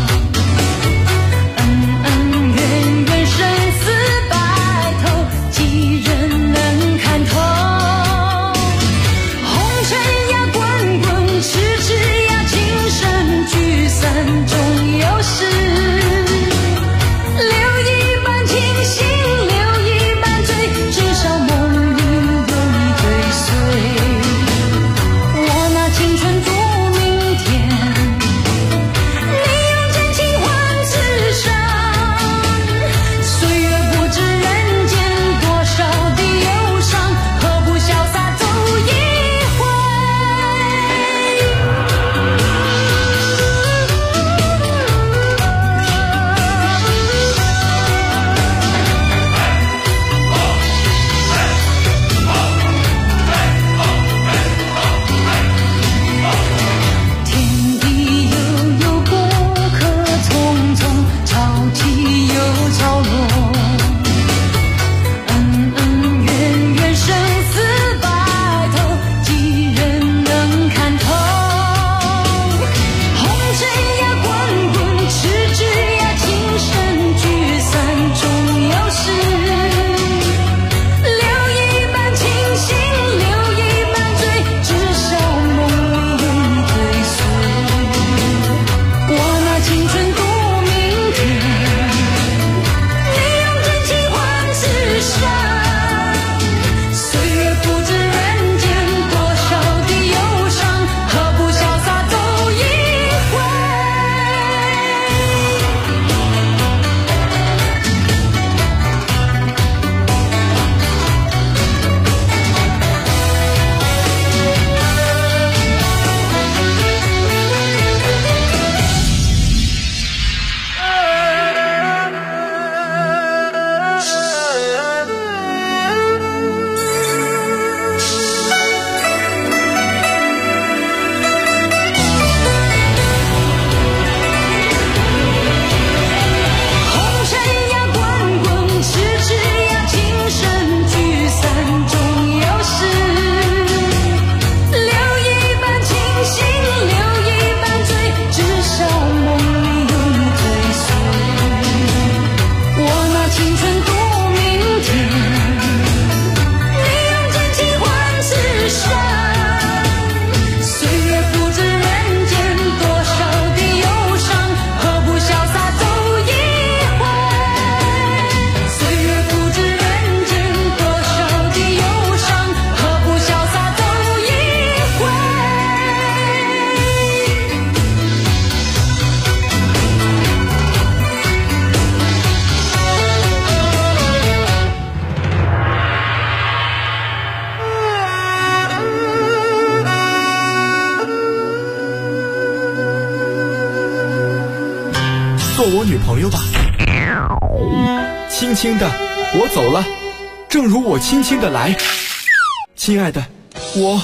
恩恩怨怨，生死白头，几人能看透？红尘呀滚滚，痴痴呀情深，聚散终有时。 做我女朋友吧，轻轻的，我走了，正如我轻轻的来，亲爱的，我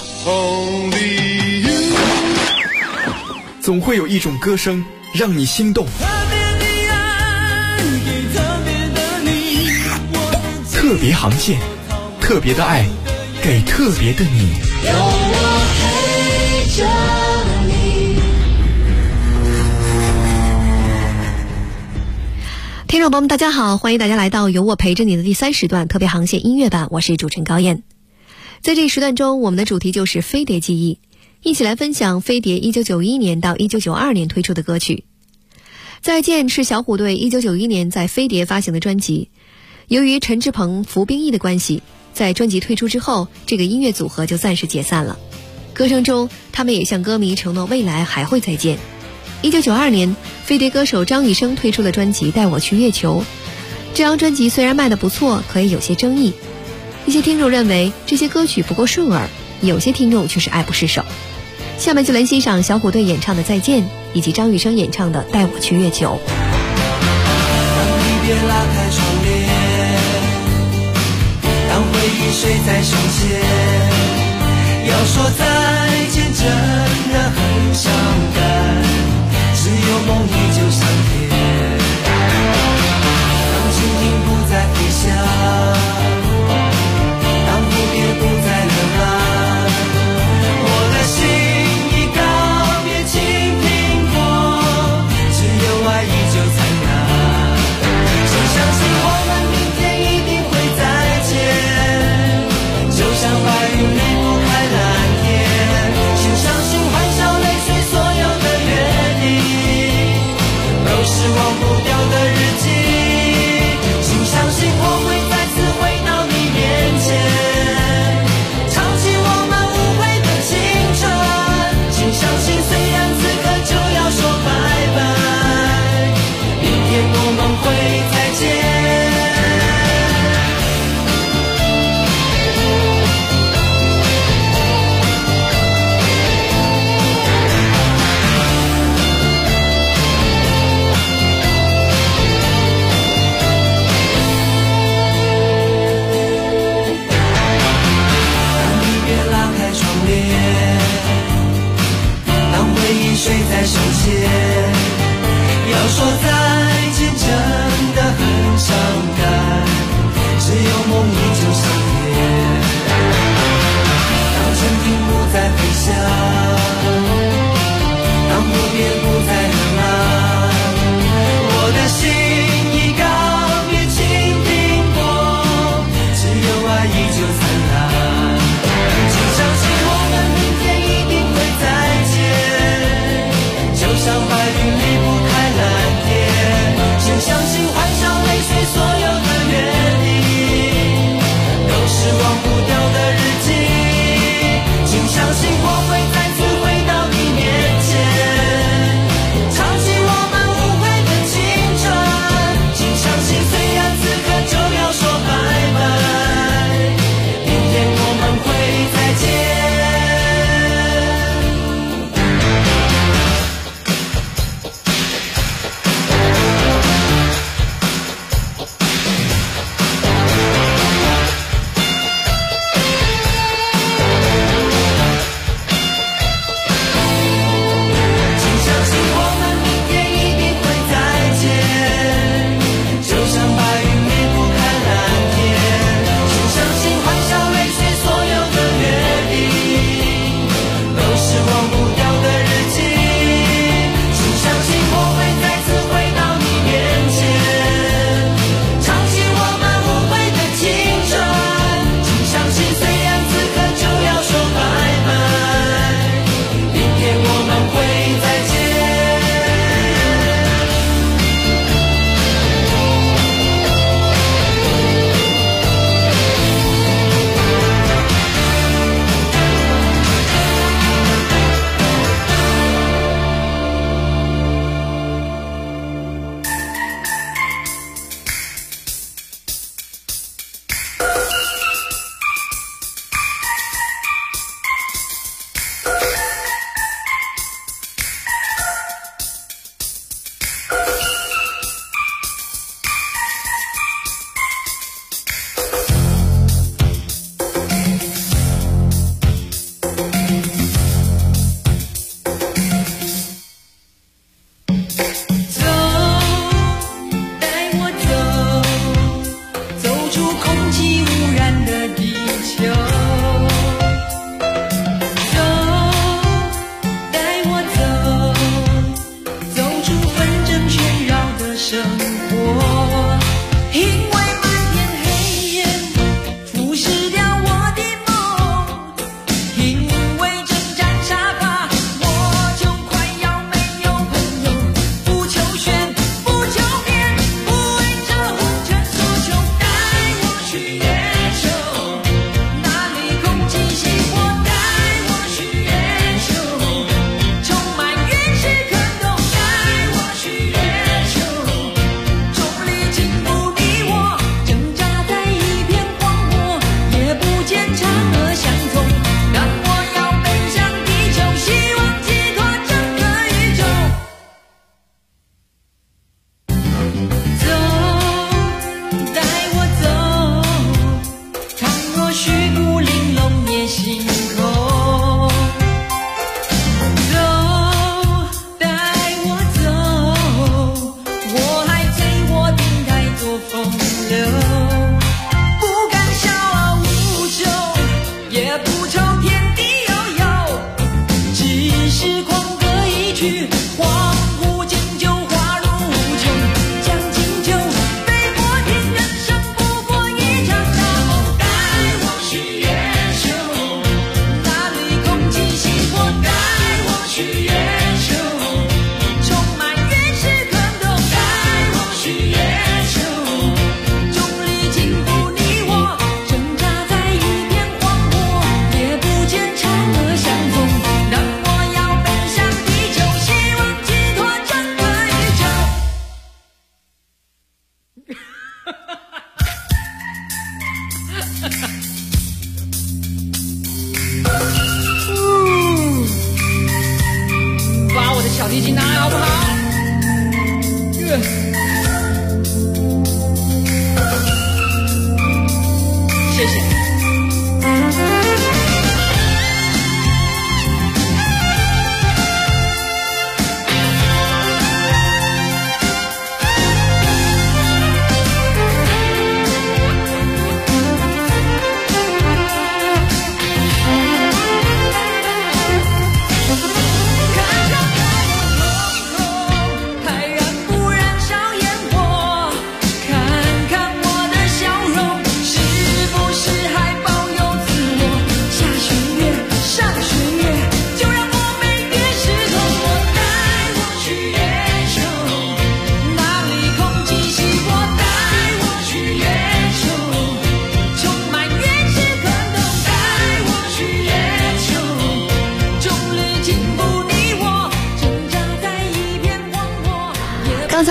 总会有一种歌声让你心动。 特别的爱给特别的特别航线，特别的爱，给特别的你。 有我陪着你。 听众朋友们，大家好，欢迎大家来到有我陪着你的第3时段特别航线音乐版，我是主持人高燕。在这一时段中，我们的主题就是飞碟记忆，一起来分享飞碟1991年到1992年推出的歌曲。再见是小虎队1991年在飞碟发行的专辑，由于陈志朋、服兵役的关系，在专辑推出之后，这个音乐组合就暂时解散了。歌声中，他们也向歌迷承诺未来还会再见。1992年，飞碟歌手张雨生推出了专辑《带我去月球》。这张专辑虽然卖得不错，可也有些争议。一些听众认为这些歌曲不够顺耳，有些听众却是爱不释手。下面就来欣赏小虎队演唱的《再见》，以及张雨生演唱的《带我去月球》。 当离别拉开窗帘，当回忆睡在胸前，要说再见真的很伤感，只有梦依旧上天。当蜻蜓不再飞翔，当蝴蝶不再流浪，我的心已告别青苹果，只有爱依旧灿烂。请相信我们明天一定会再见，就像白云离不开蓝天。请相信欢笑泪水所有的约定，都是忘不掉的日记。请相信我会再次回到你面前，唱起我们无悔的青春。请相信虽然此刻就要说拜拜，明天我们会再见。睡在胸前，要说再见真的很伤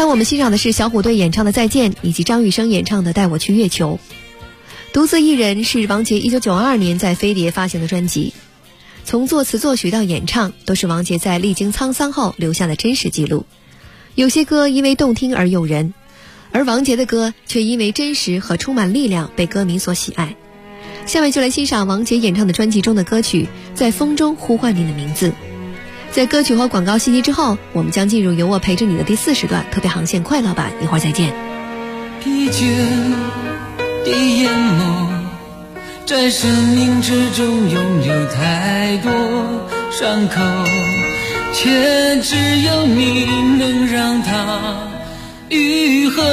才我们欣赏的是小虎队演唱的《再见》，以及张雨生演唱的《带我去月球》。独自一人是王杰1992年在飞碟发行的专辑，从作词作曲到演唱都是王杰在历经沧桑后留下的真实记录。有些歌因为动听而诱人，而王杰的歌却因为真实和充满力量被歌迷所喜爱。下面就来欣赏王杰演唱的专辑中的歌曲《在风中呼唤你的名字》。在歌曲和广告信息之后，我们将进入由我陪着你的第4时段特别航线快乐版，一会儿再见。 疲倦的眼眸，在生命之中拥有太多伤口，却只有你能让它愈合。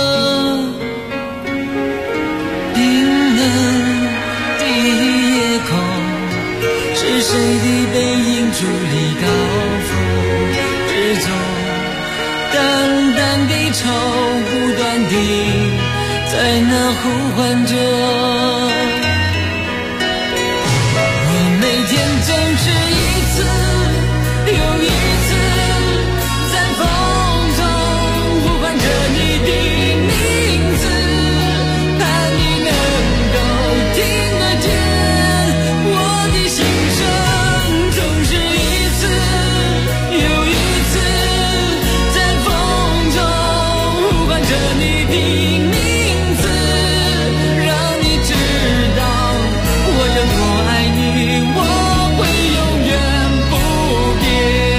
冰冷的夜空，是谁的背影伫立高峰之中，淡淡的愁不断地在那呼唤着。我每天总是一次又一次在风中呼唤着你的名字，盼你能够听得见我的心声。总是一次又一次在风中呼唤着你的名字，让你知道我有多爱你，我会永远不变。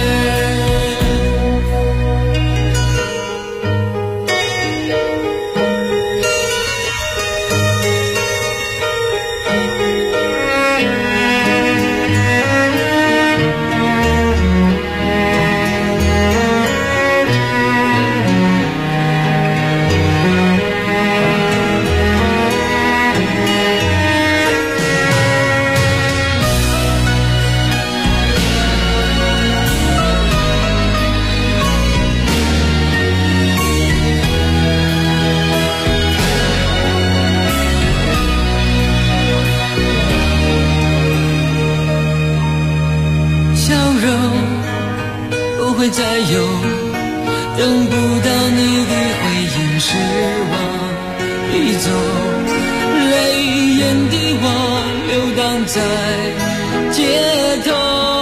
笑容不会再有，等不到你的回应，失望地走，泪眼的我流荡在街头。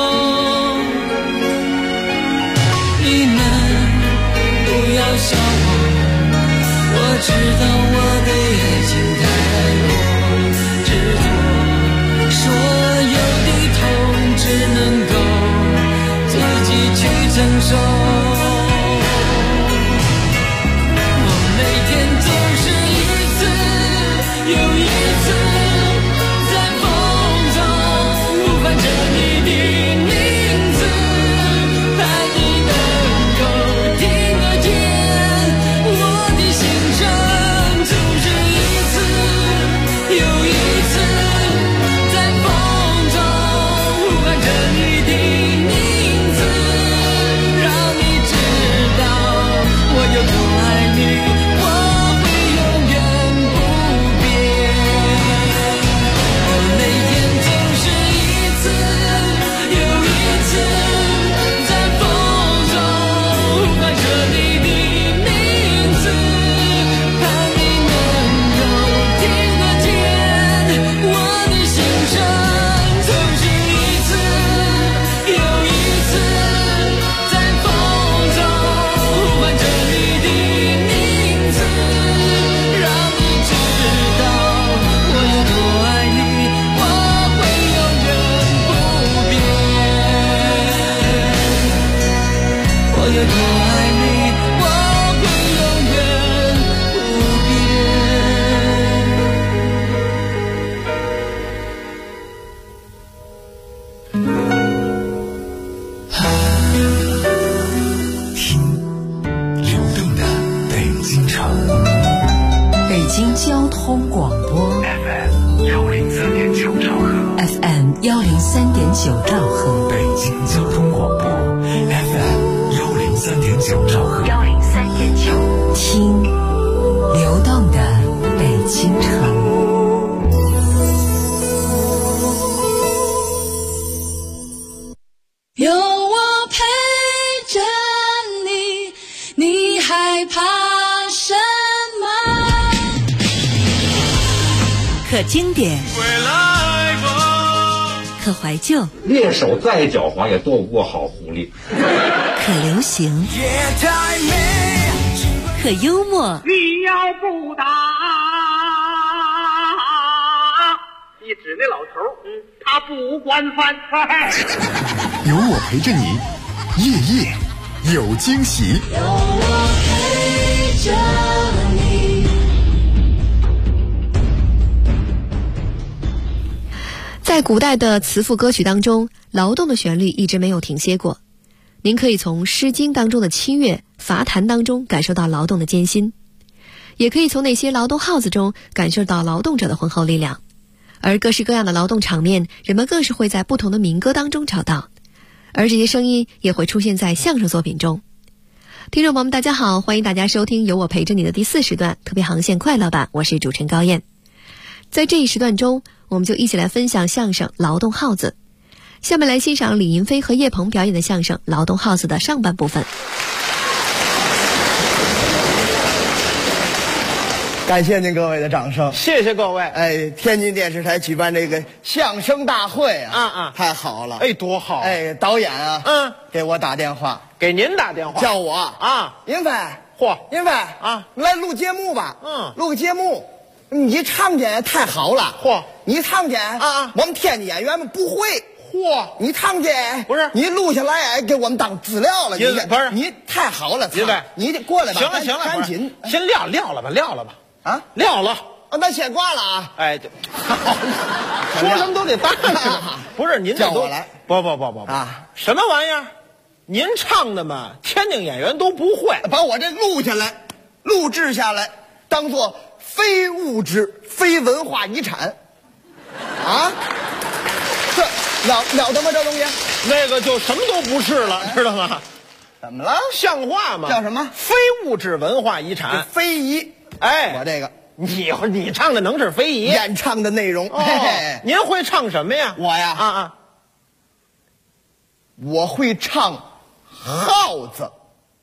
你们不要笑我知道我的爱情太过执着，所有的痛只能够自己去承受。我每天总是一次又一次在风中呼唤着你的名字，盼你能够听得见我的心声。总是一次又一次在风中呼唤着你的名字，让你知道我有多爱你，我会永远不变。我每天总是一次又一次在风中呼唤着你的名字，盼你能够听得见我的心声。总是一次又一次在风中呼唤着你的名字，让你知道我有多爱你，我会永远不变。我有多爱你，我会永远不听流动的北京城北京交通广播 FM 103.9兆赫， FM 103.9兆赫， 北京交通广播 FM 103.9兆赫， 103.9，听流动的北京城。 有我陪着你，你还可经典，可怀旧， 猎手再狡猾也斗不过好狐狸。 可流行，可幽默。 你要不打，一指那老头，他不管饭。 有我陪着你，夜夜有惊喜。 有我陪着你。 在古代的词赋歌曲当中，劳动的旋律一直没有停歇过。您可以从《诗经》当中的七乐、伐檀当中感受到劳动的艰辛，也可以从那些劳动号子中感受到劳动者的浑厚力量。而各式各样的劳动场面，人们更是会在不同的民歌当中找到，而这些声音也会出现在相声作品中。听众朋友们，大家好，欢迎大家收听由我陪着你的第4时段特别航线快乐版，我是主持人高燕。在这一时段中，我们就一起来分享相声《劳动号子》。下面来欣赏李银飞和叶鹏表演的相声《劳动号子》的上半部分。 感谢您各位的掌声， 谢谢各位。 哎，天津电视台举办这个相声大会啊，太好了， 哎，多好！ 哎，导演啊，给我打电话， 给您打电话， 叫我啊， 银飞，银飞啊，来录节目吧，录个节目，你唱起来太好了，你唱起来我们天津演员们不会。你唱去不是你录下来给我们当资料了， 不是你太好了， 银飞， 你得过来吧， 行了， 赶紧先撂了吧啊，撂了， 那先挂了啊， 哎，说什么都得答应，不是您叫我来， 不啊，什么玩意儿？您唱的嘛，天津演员都不会， 把我这录下来，录制下来，当做非物质、非文化遗产，啊。了得吗？这东西， 那个就什么都不是了，知道吗？ 怎么了？ 像话吗？ 叫什么？ 非物质文化遗产， 非遗。 哎， 我这个， 你唱的能是非遗？ 演唱的内容。 您会唱什么呀？ 我呀，我会唱耗子。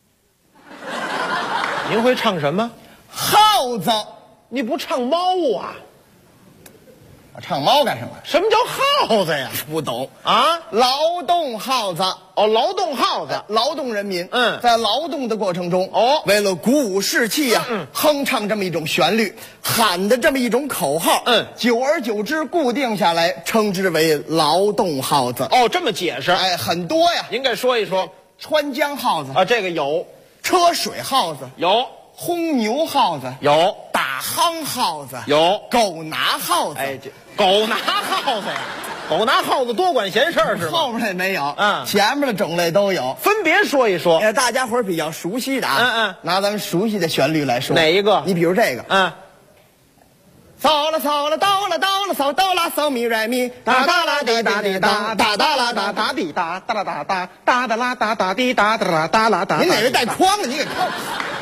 您会唱什么？ 耗子。 你不唱猫啊？ 唱猫干什么？ 什么叫耗子呀？ 不懂啊！ 劳动耗子哦，劳动耗子， 劳动人民在劳动的过程中为了鼓舞士气呀，哼唱这么一种旋律，喊的这么一种口号，久而久之固定下来，称之为劳动耗子。 哦，这么解释？ 哎，很多呀。 您给说一说。 川江耗子啊，这个有； 车水耗子有； 轰牛耗子有； 打夯耗子有； 狗拿耗子。 哎，狗拿耗子呀，狗拿耗子多管闲事儿是吗？ 后面的没有，前面的种类都有， 分别说一说。 大家伙儿比较熟悉的啊，拿咱们熟悉的旋律来说， 哪一个？ 你比如这个，嗦啦嗦啦哆啦哆啦嗦哆啦嗦咪来咪，哒哒啦滴哒滴哒，哒哒啦哒哒滴哒，哒啦哒哒，哒哒啦哒哒滴哒，哒啦哒啦哒。您哪位带筐的？你给筐。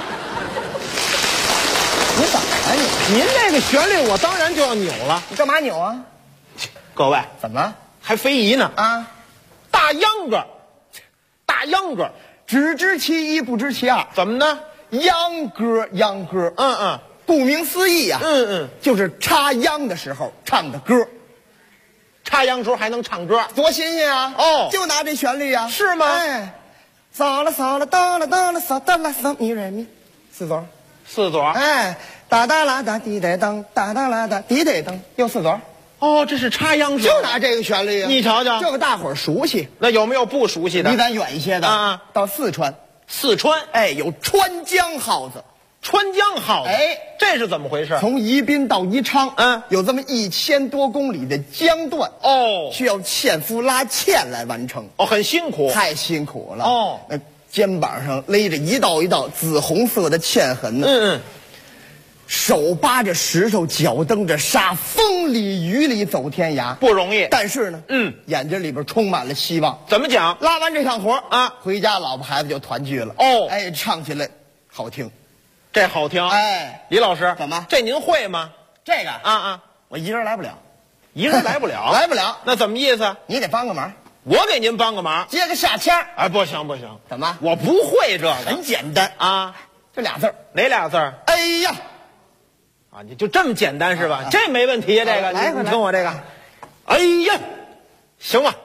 你怎么了你？ 您这个旋律我当然就要扭了。 你干嘛扭啊？ 各位， 怎么了？ 还非遗呢？ 啊， 大秧歌，大秧歌， 只知其一，不知其二。 怎么呢？ 秧歌，秧歌。顾名思义啊，就是插秧的时候唱的歌。 插秧时候还能唱歌， 多新鲜啊！ 哦， 就拿这旋律啊， 是吗？ 哎，嗦啦嗦啦哆啦哆啦嗦哆啦嗦咪来咪，四撮。 四撮， 哎，哒哒啦哒滴得当，哒哒啦哒滴得当，又四撮。 哦，这是插秧时候， 就拿这个旋律啊！ 你瞧瞧， 这个大伙儿熟悉。 那有没有不熟悉的？ 离咱远一些的啊， 到四川， 四川， 哎，有川江耗子。 川江耗子， 哎， 这是怎么回事？ 从宜宾到宜昌，有这么1000多公里的江段，需要纤夫拉纤来完成， 很辛苦， 太辛苦了，那肩膀上勒着一道一道紫红色的纤痕呢，手扒着石头，脚蹬着沙，风里雨里走天涯， 不容易。 但是呢，眼睛里边充满了希望。 怎么讲？ 拉完这趟活啊，回家老婆孩子就团聚了。哎，唱起来好听。 这好听， 哎， 李老师， 怎么？ 这您会吗？ 这个我一人来不了， 一人来不了， 来不了。 那怎么意思？ 你得帮个忙， 我给您帮个忙， 接个下签。 哎，不行不行， 怎么？ 我不会这个。 很简单啊， 这俩字儿， 哪俩字儿？ 哎呀， 啊，你就这么简单是吧？这没问题呀，这个你听我这个，哎呀，行吧，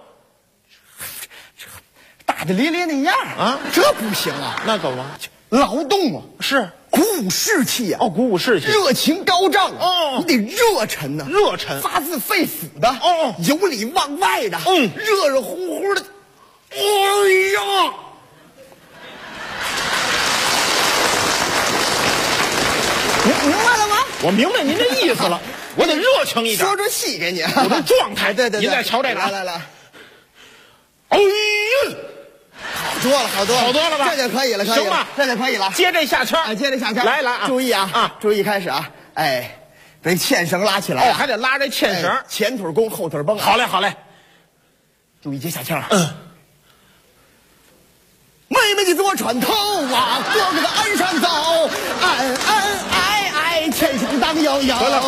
大大咧咧那样啊， 这不行啊， 那怎么？ 劳动啊， 是鼓舞士气呀！ 哦，鼓舞士气， 热情高涨啊！ 哦， 你得热忱呐， 热忱， 发自肺腑的， 哦， 由里往外的，热热乎乎的，哎呀！明白了吗？ 我明白您的意思了，我得热情一点， 说出戏给你， 我的状态。 对， 您再瞧这个， 来， 哎呀！ 好多了吧？这就可以了， 行吧？ 这就可以了。 接这下圈， 接这下圈。 来啊！ 注意啊！注意开始啊！哎，把纤绳拉起来。 哦，还得拉这纤绳， 前腿弓，后腿绷。 好嘞。 注意接下圈。妹妹你坐船头啊，哥哥的岸上走，恩爱，牵手当悠悠。 回来。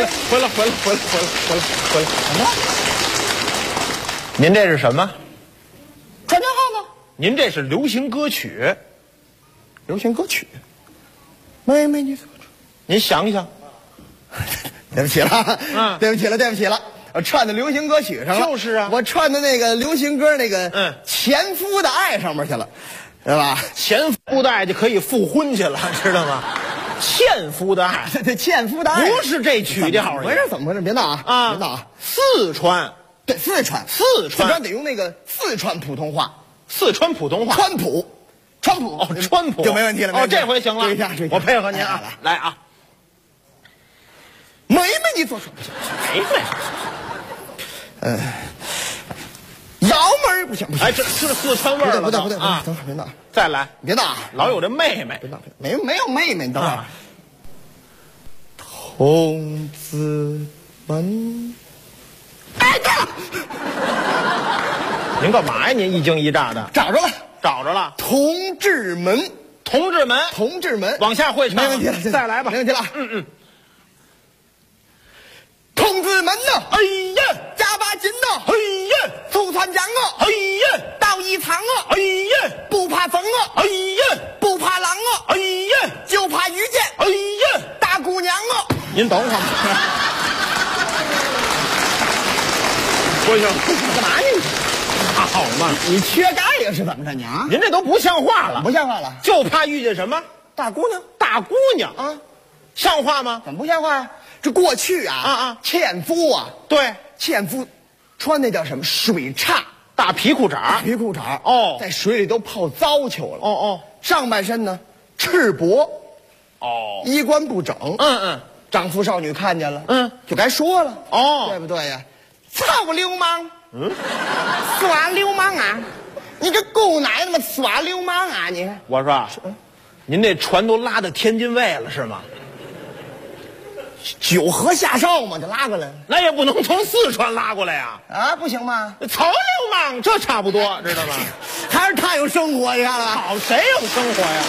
什么？ 您这是什么？ 传家号吗？ 您这是流行歌曲。 流行歌曲。妹妹你， 您想一想。 对不起了，对不起了，我串到流行歌曲上了。 就是啊， 我串到那个流行歌那个前夫的爱上面去了，是吧？ 前夫的爱就可以复婚去了，知道吗？纤夫的爱， 这纤夫的爱不是这曲调。 怎么回事？别闹啊！别闹啊！ 四川。 对，四川得用那个四川普通话， 四川普通话， 川普， 哦，川普就没问题了。 哦，这回行了，我配合您啊，来啊！ 妹妹，你做什么？ 妹妹， 姚妹不行。 哎，这四川味儿了， 不对啊！ 等会儿别闹， 再来， 别闹， 老有这妹妹， 没有妹妹，你等会儿。同志们。哎，对了， 您干嘛呀？您一惊一乍的。 找着了。同志们， 往下会唱， 没问题了， 再来吧， 没问题了。同志们呐， 哎呀， 加把劲呐， 哎呀， 走船桨啊， 哎呀， 到一场啊， 哎呀， 不怕风啊， 哎呀， 不怕浪啊， 哎呀， 就怕遇见， 哎呀， 大姑娘啊。 您等会儿。不行， 干嘛呢？ 好嘛， 你缺钙呀？是怎么着你啊？ 您这都不像话了， 不像话了， 就怕遇见什么大姑娘啊，像话吗？ 怎么不像话呀？这过去啊，纤夫啊， 对， 纤夫穿那叫什么水叉大皮裤衩， 哦，在水里都泡糟球了， 哦， 上半身呢赤膊， 哦， 衣冠不整，丈夫少女看见了，就该说了， 哦， 对不对呀？臭流氓，耍流氓啊！你这姑奶奶耍流氓啊！你我说，您这船都拉到天津卫了是吗？ 九河下哨嘛，就拉过来， 那也不能从四川拉过来呀！ 啊，不行吗？ 臭流氓，这差不多，知道吗？ 还是他有生活，你看了吧？ 好，谁有生活呀？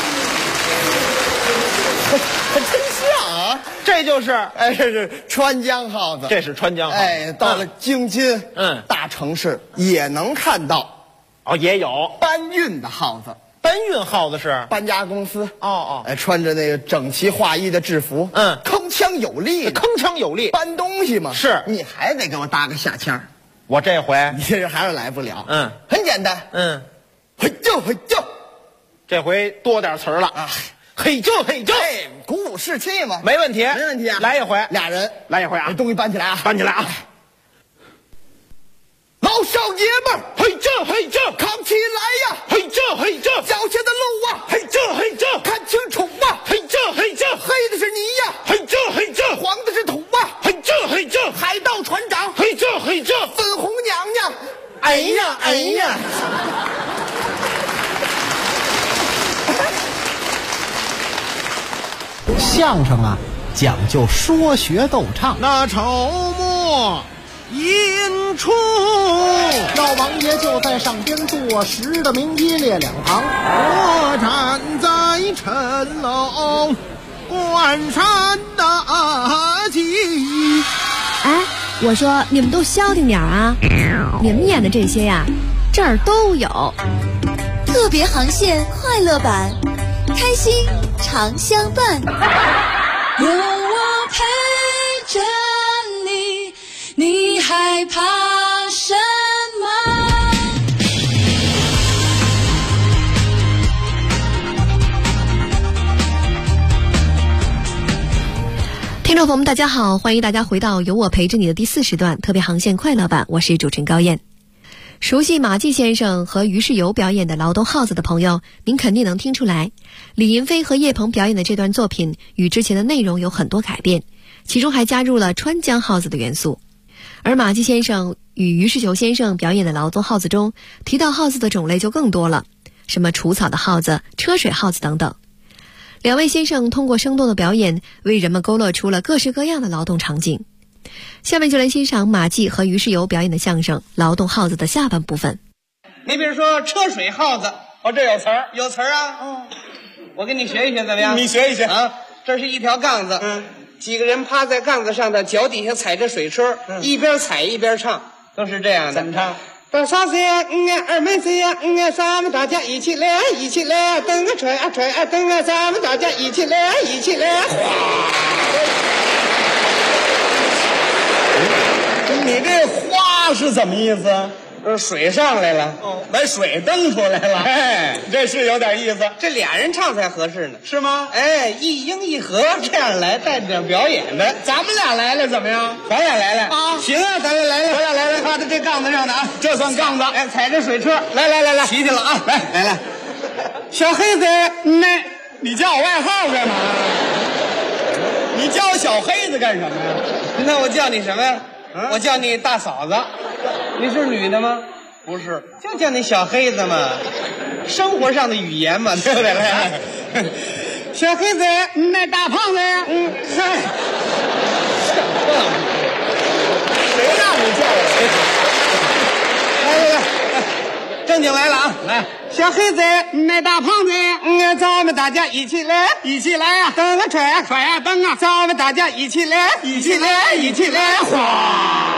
还真像啊！ 这就是， 哎，这是川江号子， 这是川江号。 哎，到了京津，大城市也能看到， 哦，也有搬运的号子。 搬运号子是搬家公司， 哎， 穿着那个整齐划一的制服，铿锵有力，搬东西嘛。 是， 你还得给我搭个下腔。 我这回你这还是来不了，很简单，嘿就， 这回多点词儿了啊，嘿就， 哎，鼓舞士气嘛， 没问题啊，来一回， 俩人来一回啊， 把东西搬起来啊，老少爷们儿， 嘿这， 扛起来呀， 嘿这， 脚下的路啊， 嘿这， 看清楚啊， 嘿这， 黑的是你呀， 嘿这， 黄的是土啊， 嘿这， 海盗船长， 嘿这， 粉红娘娘，哎呀， 相声啊，讲究说学逗唱。 那筹末引出， 老王爷就在上边坐实的名一列两旁， 我站在谌楼观山大景。 哎，我说你们都消停点啊！你们演的这些呀，这儿都有。 特别航线快乐版，开心常相伴，有我陪。 听众朋友们，大家好，欢迎大家回到由我陪着你的第4时段特别航线快乐版，我是主持人高燕。熟悉马季先生和于世友表演的《劳动号子》的朋友，您肯定能听出来，李银飞和叶鹏表演的这段作品与之前的内容有很多改变，其中还加入了川江号子的元素。而马季先生与于世友先生表演的《劳动号子》中，提到号子的种类就更多了，什么除草的号子、车水号子等等。两位先生通过生动的表演，为人们勾勒出了各式各样的劳动场景。下面就来欣赏马季和于世友表演的相声《劳动号子》的下半部分。 你比如说车水号子， 哦，这有词儿， 有词儿啊。我给你学一学怎么样？ 你学一学啊。这是一条杠子，几个人趴在杠子上的，脚底下踩着水车，一边踩一边唱，都是这样的。 怎么唱？ 多少岁呀？二门岁呀？咱们大家一起来，一起来，蹬啊踹啊踹啊蹬啊，咱们大家一起来，一起来。 你这花是怎么意思？ 水上来了， 把水蹬出来了，哎，这是有点意思。 这俩人唱才合适呢， 是吗？ 哎，一英一和这样来，带着点表演的。 咱们俩来了怎么样？ 咱俩来了啊， 行啊，咱俩来了， 咱俩来了， 趴在这杠子上的啊， 这算杠子。 哎，踩着水车，来， 骑去了啊，来， 小黑子， 你叫我外号干嘛？你叫我小黑子干什么呀？ 那我叫你什么呀？我叫你大嫂子。你是女的吗？ 不是， 就叫你小黑子嘛，生活上的语言嘛，对不对？小黑子，大胖子呀， 嗨，谁让你叫我？ 来，正经来了啊！ 来， 小黑子，大胖子，咱们大家一起来， 啊， 蹬啊踹啊踹啊蹬啊，咱们大家一起来，哗！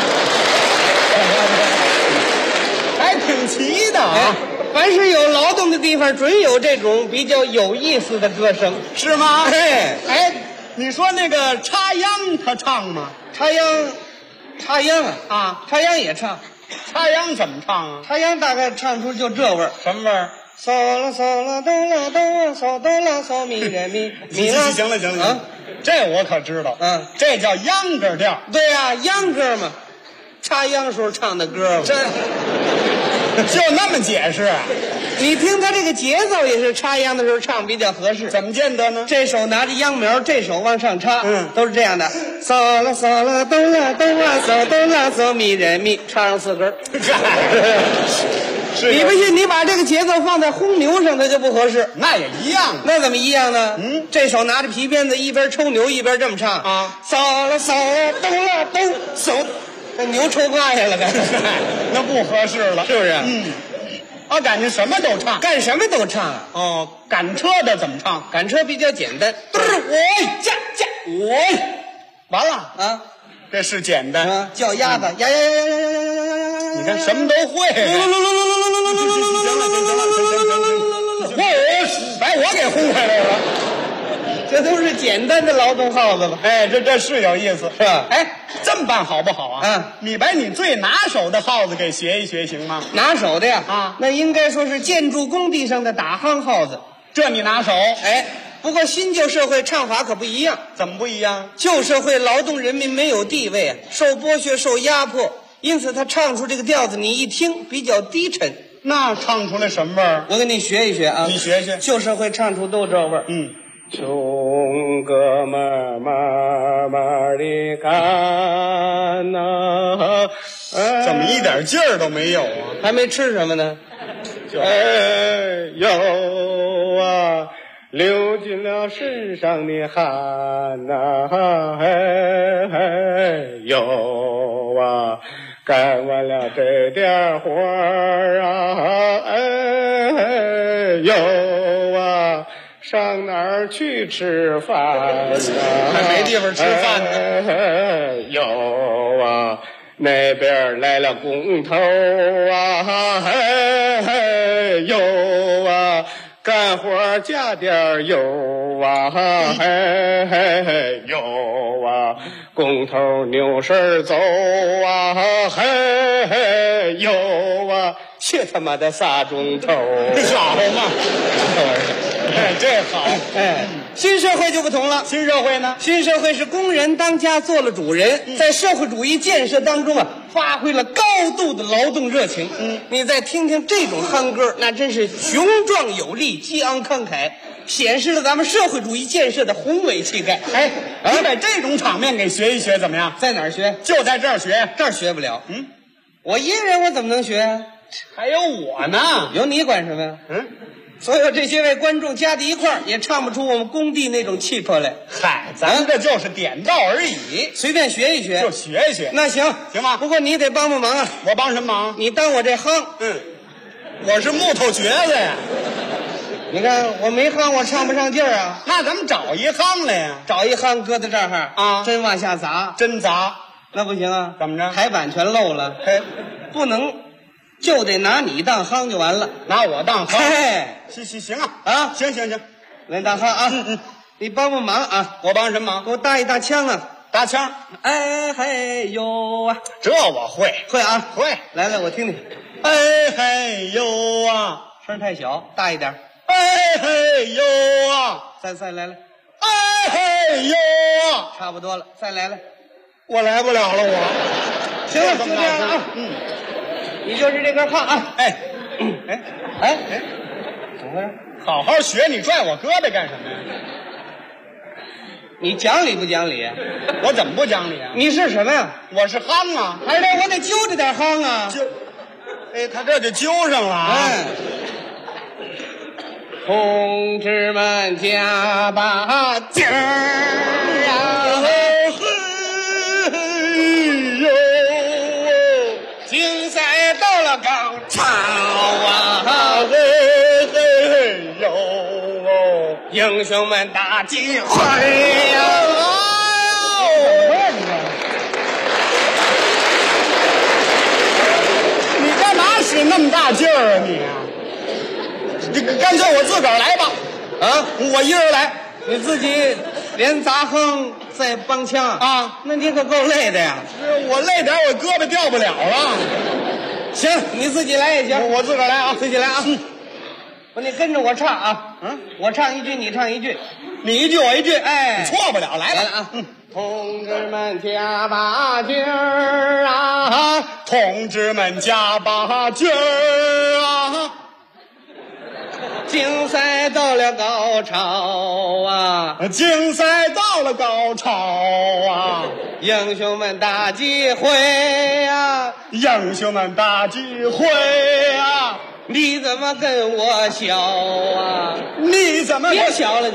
还挺齐的啊！ 凡是有劳动的地方，准有这种比较有意思的歌声， 是吗？ 哎， 你说那个插秧他唱吗？ 插秧啊， 插秧也唱。 插秧怎么唱啊？ 插秧大概唱出就这味儿， 什么味儿？ 嗦啦嗦啦哆啦哆嗦哆啦嗦咪来咪咪啦。 行了，这我可知道。这叫秧歌调。 对呀，秧歌嘛，插秧时候唱的歌。 这就那么解释啊？ 你听他这个节奏也是插秧的时候唱比较合适。 怎么见得呢？ 这手拿着秧苗，这手往上插，都是这样的。嗦啦嗦啦哆啦哆啦嗦哆啦嗦咪来咪，插上4根。你不信，你把这个节奏放在轰牛上，它就不合适。 那也一样。 那怎么一样呢？这手拿着皮鞭子，一边抽牛一边这么唱啊，嗦啦嗦啦哆啦哆嗦，这牛抽趴下了， 那不合适了， 是不是？ 我感觉什么都唱， 干什么都唱啊。 哦，赶车的怎么唱？ 赶车比较简单， 我驾我，完了啊， 这是简单啊， 叫鸭子呀， 你看什么都会。把我给轰回来了。 这都是简单的劳动号子吧？ 哎，这是有意思， 是吧？ 哎，这么办好不好啊？你把你最拿手的号子给学一学行吗？ 拿手的呀？啊，那应该说是建筑工地上的打夯号子， 这你拿手。 哎，不过新旧社会唱法可不一样。 怎么不一样？ 旧社会劳动人民没有地位啊，受剥削受压迫，因此他唱出这个调子，你一听比较低沉。 那唱出来什么味儿？ 我给你学一学啊。 你学学。 旧社会唱出都这味儿。 兄哥们慢慢地干呐， 怎么一点劲儿都没有啊？ 还没吃什么呢？ 哎呦啊，流尽了身上的汗呐，哎呦啊，干完了这点活儿啊，哎呦啊。上哪儿去吃饭啊？ 还没地方吃饭呢。 有啊，那边来了工头啊，有啊，干活加点油啊，有啊，工头扭身走啊，有啊。 去他妈的仨钟头， 好嘛，这好， 哎，新社会就不同了。 新社会呢？ 新社会是工人当家做了主人，在社会主义建设当中啊，发挥了高度的劳动热情。你再听听这种夯歌，那真是雄壮有力、激昂慷慨，显示了咱们社会主义建设的宏伟气概。 哎，你把这种场面给学一学怎么样？ 在哪儿学？ 就在这儿学， 这儿学不了。我一个人我怎么能学啊？ 还有我呢， 有你管什么呀？所有这些位观众加在一块儿，也唱不出我们工地那种气魄来。 嗨，咱这就是点到而已， 随便学一学， 就学一学。 那行吗？ 不过你得帮忙啊！ 我帮什么忙？ 你当我这夯， 我是木头橛子呀。 你看我没夯，我唱不上劲儿啊。 那咱们找一夯来呀， 找一夯搁在这儿啊，真往下砸， 真砸， 那不行啊！ 怎么着？ 台板全漏了，不能。就得拿你当夯就完了， 拿我当夯，行啊，行， 来当夯啊，你帮帮忙啊， 我帮什么忙？ 给我搭一大枪啊， 搭枪， 哎嘿呦啊， 这我会啊， 会， 来我听听， 哎嘿呦啊， 声太小，大一点， 哎嘿呦啊， 再来， 哎嘿呦啊， 差不多了，再来， 我来不了了，我， 行了，就这样了啊，你就是这根夯啊！怎么回事？ 好好学，你拽我胳膊干什么呀？ 你讲理不讲理？ 我怎么不讲理啊？ 你是什么呀？ 我是夯啊！ 还是我得揪着点夯啊？ 他这就揪上了啊！ 同志们加把劲儿啊！竞赛到了高潮啊！ 嘿呦， 英雄们大集会呀！ 你干嘛使那么大劲儿啊你？这干脆我自个儿来吧！ 啊， 我一人来， 你自己连砸夯再帮腔啊？ 那你可够累的呀！ 我累点，我胳膊掉不了了。 行，你自己来也行， 我自个儿来啊， 自己来啊。不，你跟着我唱啊。我唱一句，你唱一句， 你一句我一句， 哎， 错不了，来了啊。同志们加把劲儿啊！ 同志们加把劲儿啊！ 竞赛到了高潮啊！ 竞赛到了高潮啊！ 英雄们大集会啊！ 英雄们大集会啊！ 你怎么跟我学啊？ 你怎么别学了就？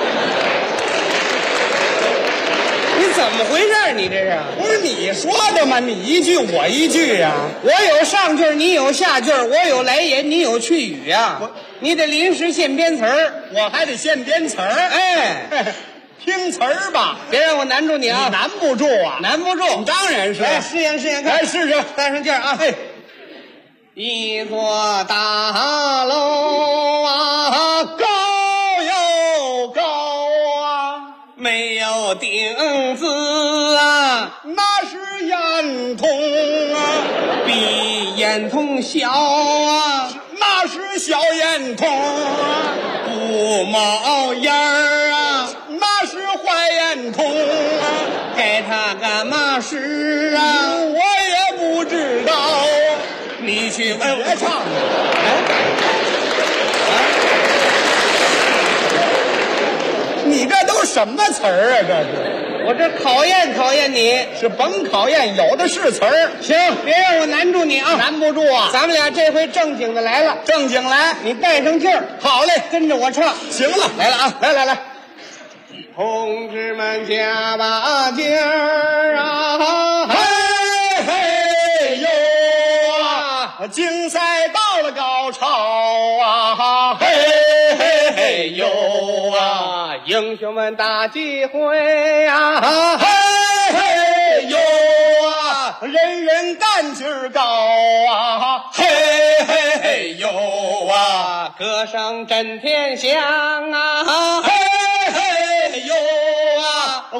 你怎么回事？你这是？ 不是你说的吗？你一句我一句呀。 我有上句，你有下句，我有来言，你有去语呀。你得临时现编词儿， 我还得现编词儿。 哎， 听词儿吧， 别让我难住你啊！ 你难不住啊， 难不住。 当然是。 来，试验看。 来试试， 带上劲儿啊！一座大楼啊， 高又高啊， 没有顶子啊， 那是烟囱啊， 比烟囱小啊， 那是小烟囱啊， 不冒烟儿啊， 那是坏烟囱啊， 该它干嘛使啊？ 我也不知道。 你去问别唱了，你这都什么词儿啊？这是我这考验你， 是甭考验，有的是词儿。 行，别让我难住你啊！ 难不住啊！ 咱们俩这回正经的来了， 正经来， 你带上劲儿。 好嘞， 跟着我唱。 行了， 来了啊！ 来， 同志们加把劲儿啊！ 嘿嘿呦！竞赛到了高潮啊！嘿嘿嘿呦啊！ 英雄们大集会啊！ 嘿嘿呦啊！人人干劲儿高啊！嘿嘿嘿呦啊！ 歌声震天响啊！ 嘿嘿呦啊！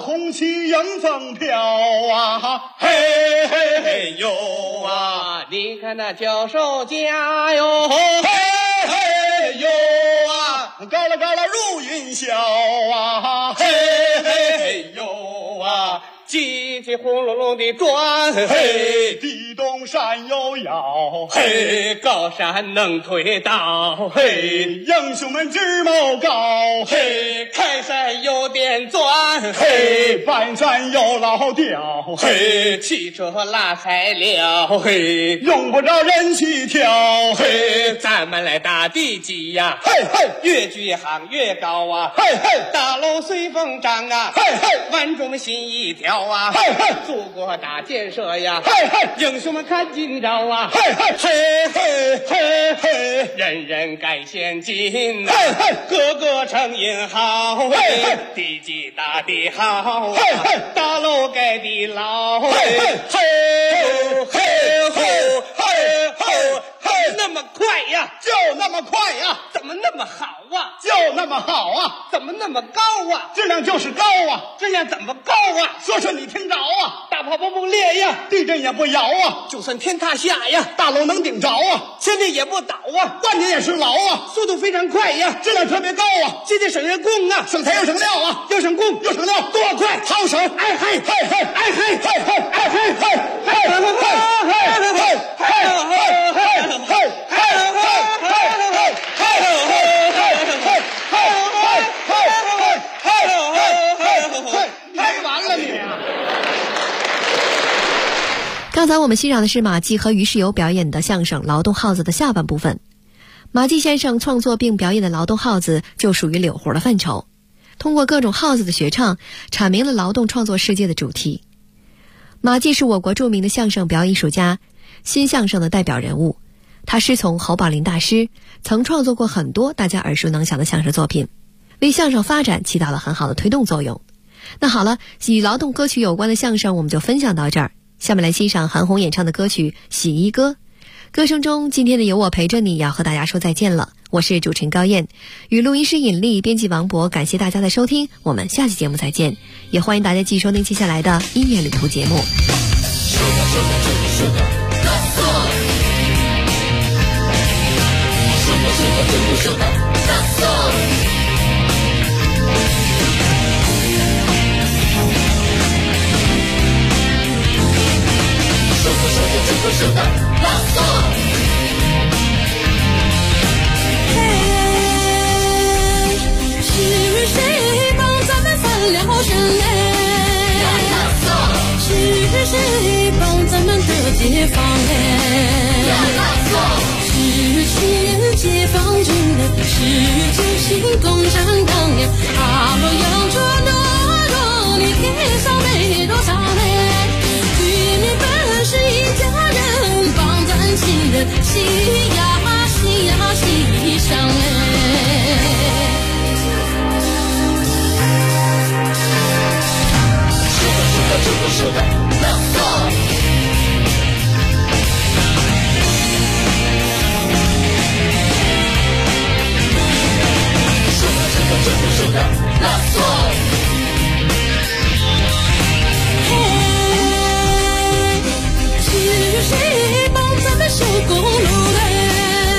红旗迎风飘啊，嘿嘿嘿呦啊！ 你看那教授家哟， 嘿嘿呦啊！高了高了如云霄啊，嘿嘿嘿呦啊！ 机器轰隆隆地转， 嘿，地动山又摇， 嘿，高山能推倒， 嘿，英雄们志谋高， 嘿，开山有点钻， 嘿，半山有老雕， 嘿，汽车拉材料，嘿， 用不着人去挑， 嘿，咱们来打地基呀， 嘿嘿， 越举行越高啊， 嘿嘿， 大楼随风长啊， 嘿嘿， 万众心一条啊， 嘿嘿， 祖国大建设呀， 嘿嘿， 英雄们看今朝啊， 嘿嘿，嘿嘿嘿嘿， 人人该先进呐， 嘿嘿， 个个成英豪， 嘿嘿， 地基打得好， 嘿嘿， 大楼盖得牢， 嘿嘿，嘿嘿嘿嘿嘿嘿， 那么快呀， 就那么快呀， 怎么那么好啊？ 就那么好啊， 怎么那么高啊？ 质量就是高啊， 质量怎么高啊？ 说说你听着啊， 大炮不裂呀， 地震也不摇啊， 就算天塌下呀， 大楼能顶着啊， 千年也不倒啊， 万年也是牢啊， 速度非常快呀， 质量特别高啊， 节俭省人工啊， 省材又省料啊， 又省工又省料， 多快， 好省， 哎嘿嘿嘿，哎嘿嘿嘿， 哎嘿嘿嘿嘿嘿嘿嘿刚才我们欣赏的是马季和于世友表演的相声《劳动号子》的下半部分。马季先生创作并表演的《劳动号子》就属于柳活的范畴，通过各种号子的学唱，阐明了劳动创作世界的主题。马季是我国著名的相声表演艺术家，新相声的代表人物。他师从侯宝林大师，曾创作过很多大家耳熟能详的相声作品，为相声发展起到了很好的推动作用。那好了，与劳动歌曲有关的相声我们就分享到这儿。下面来欣赏韩红演唱的歌曲《洗衣歌》。歌声中今天的有我陪着你要和大家说再见了，我是主持人高燕，与录音师尹丽，编辑王博，感谢大家的收听，我们下期节目再见，也欢迎大家继续收听接下来的音乐旅途节目。 是谁帮咱们翻了身嘞？是谁帮咱们得解放嘞？是亲人解放军的，是九星共产党呀！阿罗扬着诺诺，你天上没多少嘞？居民本是一家人，帮咱亲的洗呀洗呀洗衣裳嘞。说的没错。说的没错。嘿，是谁帮咱们修公路嘞？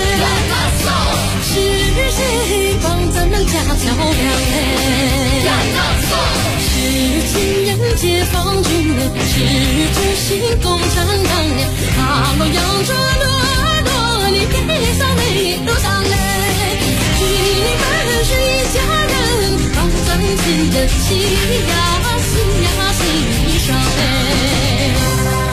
是谁帮咱们架桥梁嘞？是亲人解放军的，是九星共产党呀！阿罗扬着诺诺，你别上泪多上泪，居民们是一家人，帮咱亲的洗呀洗呀洗衣裳嘞。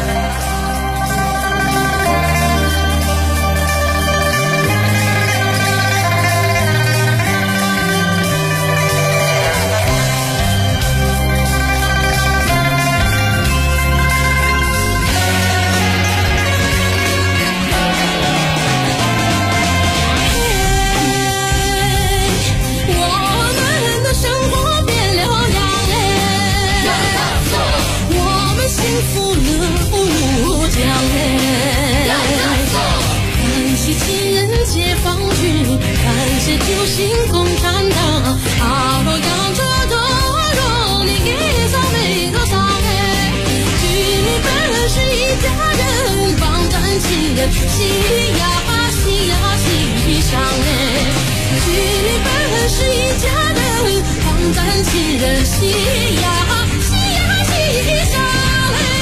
感谢九星共产党，阿罗扬着诺诺，你给上。 情人，喜呀喜呀喜上哎，距离本是一家人，放咱情人喜呀喜呀喜上哎。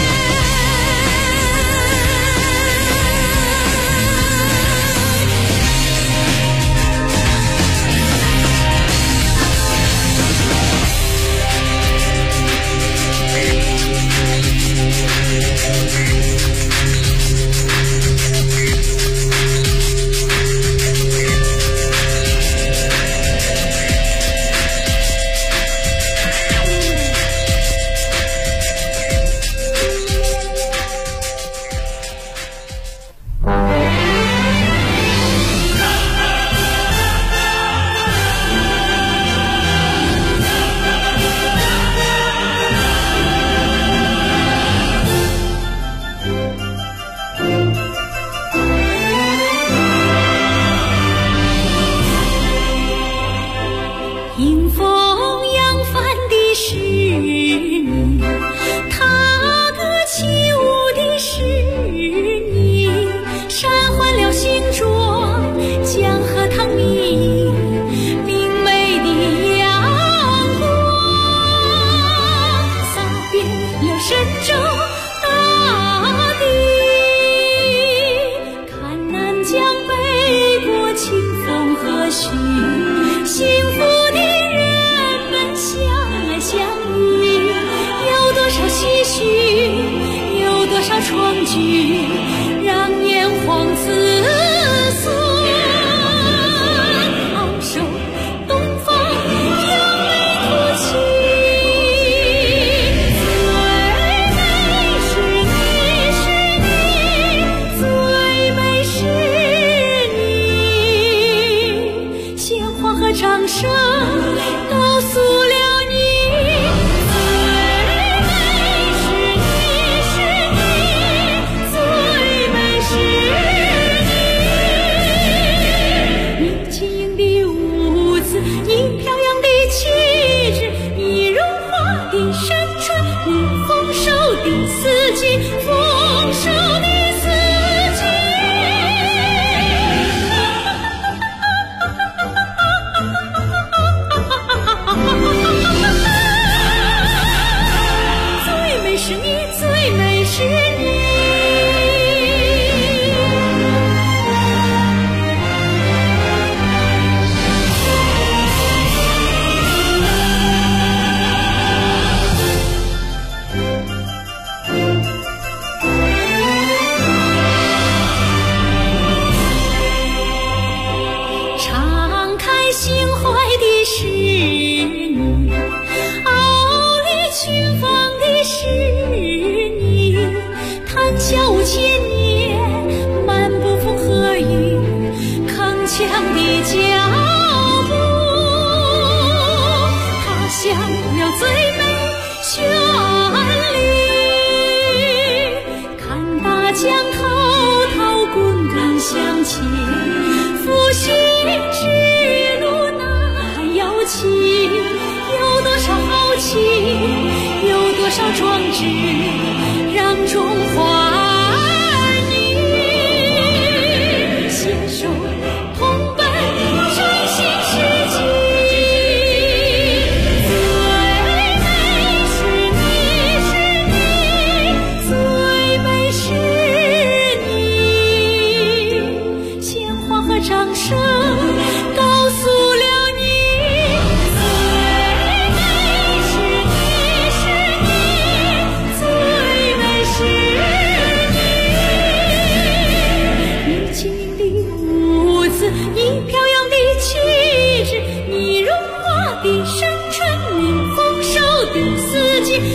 有多少豪情，有多少壮志。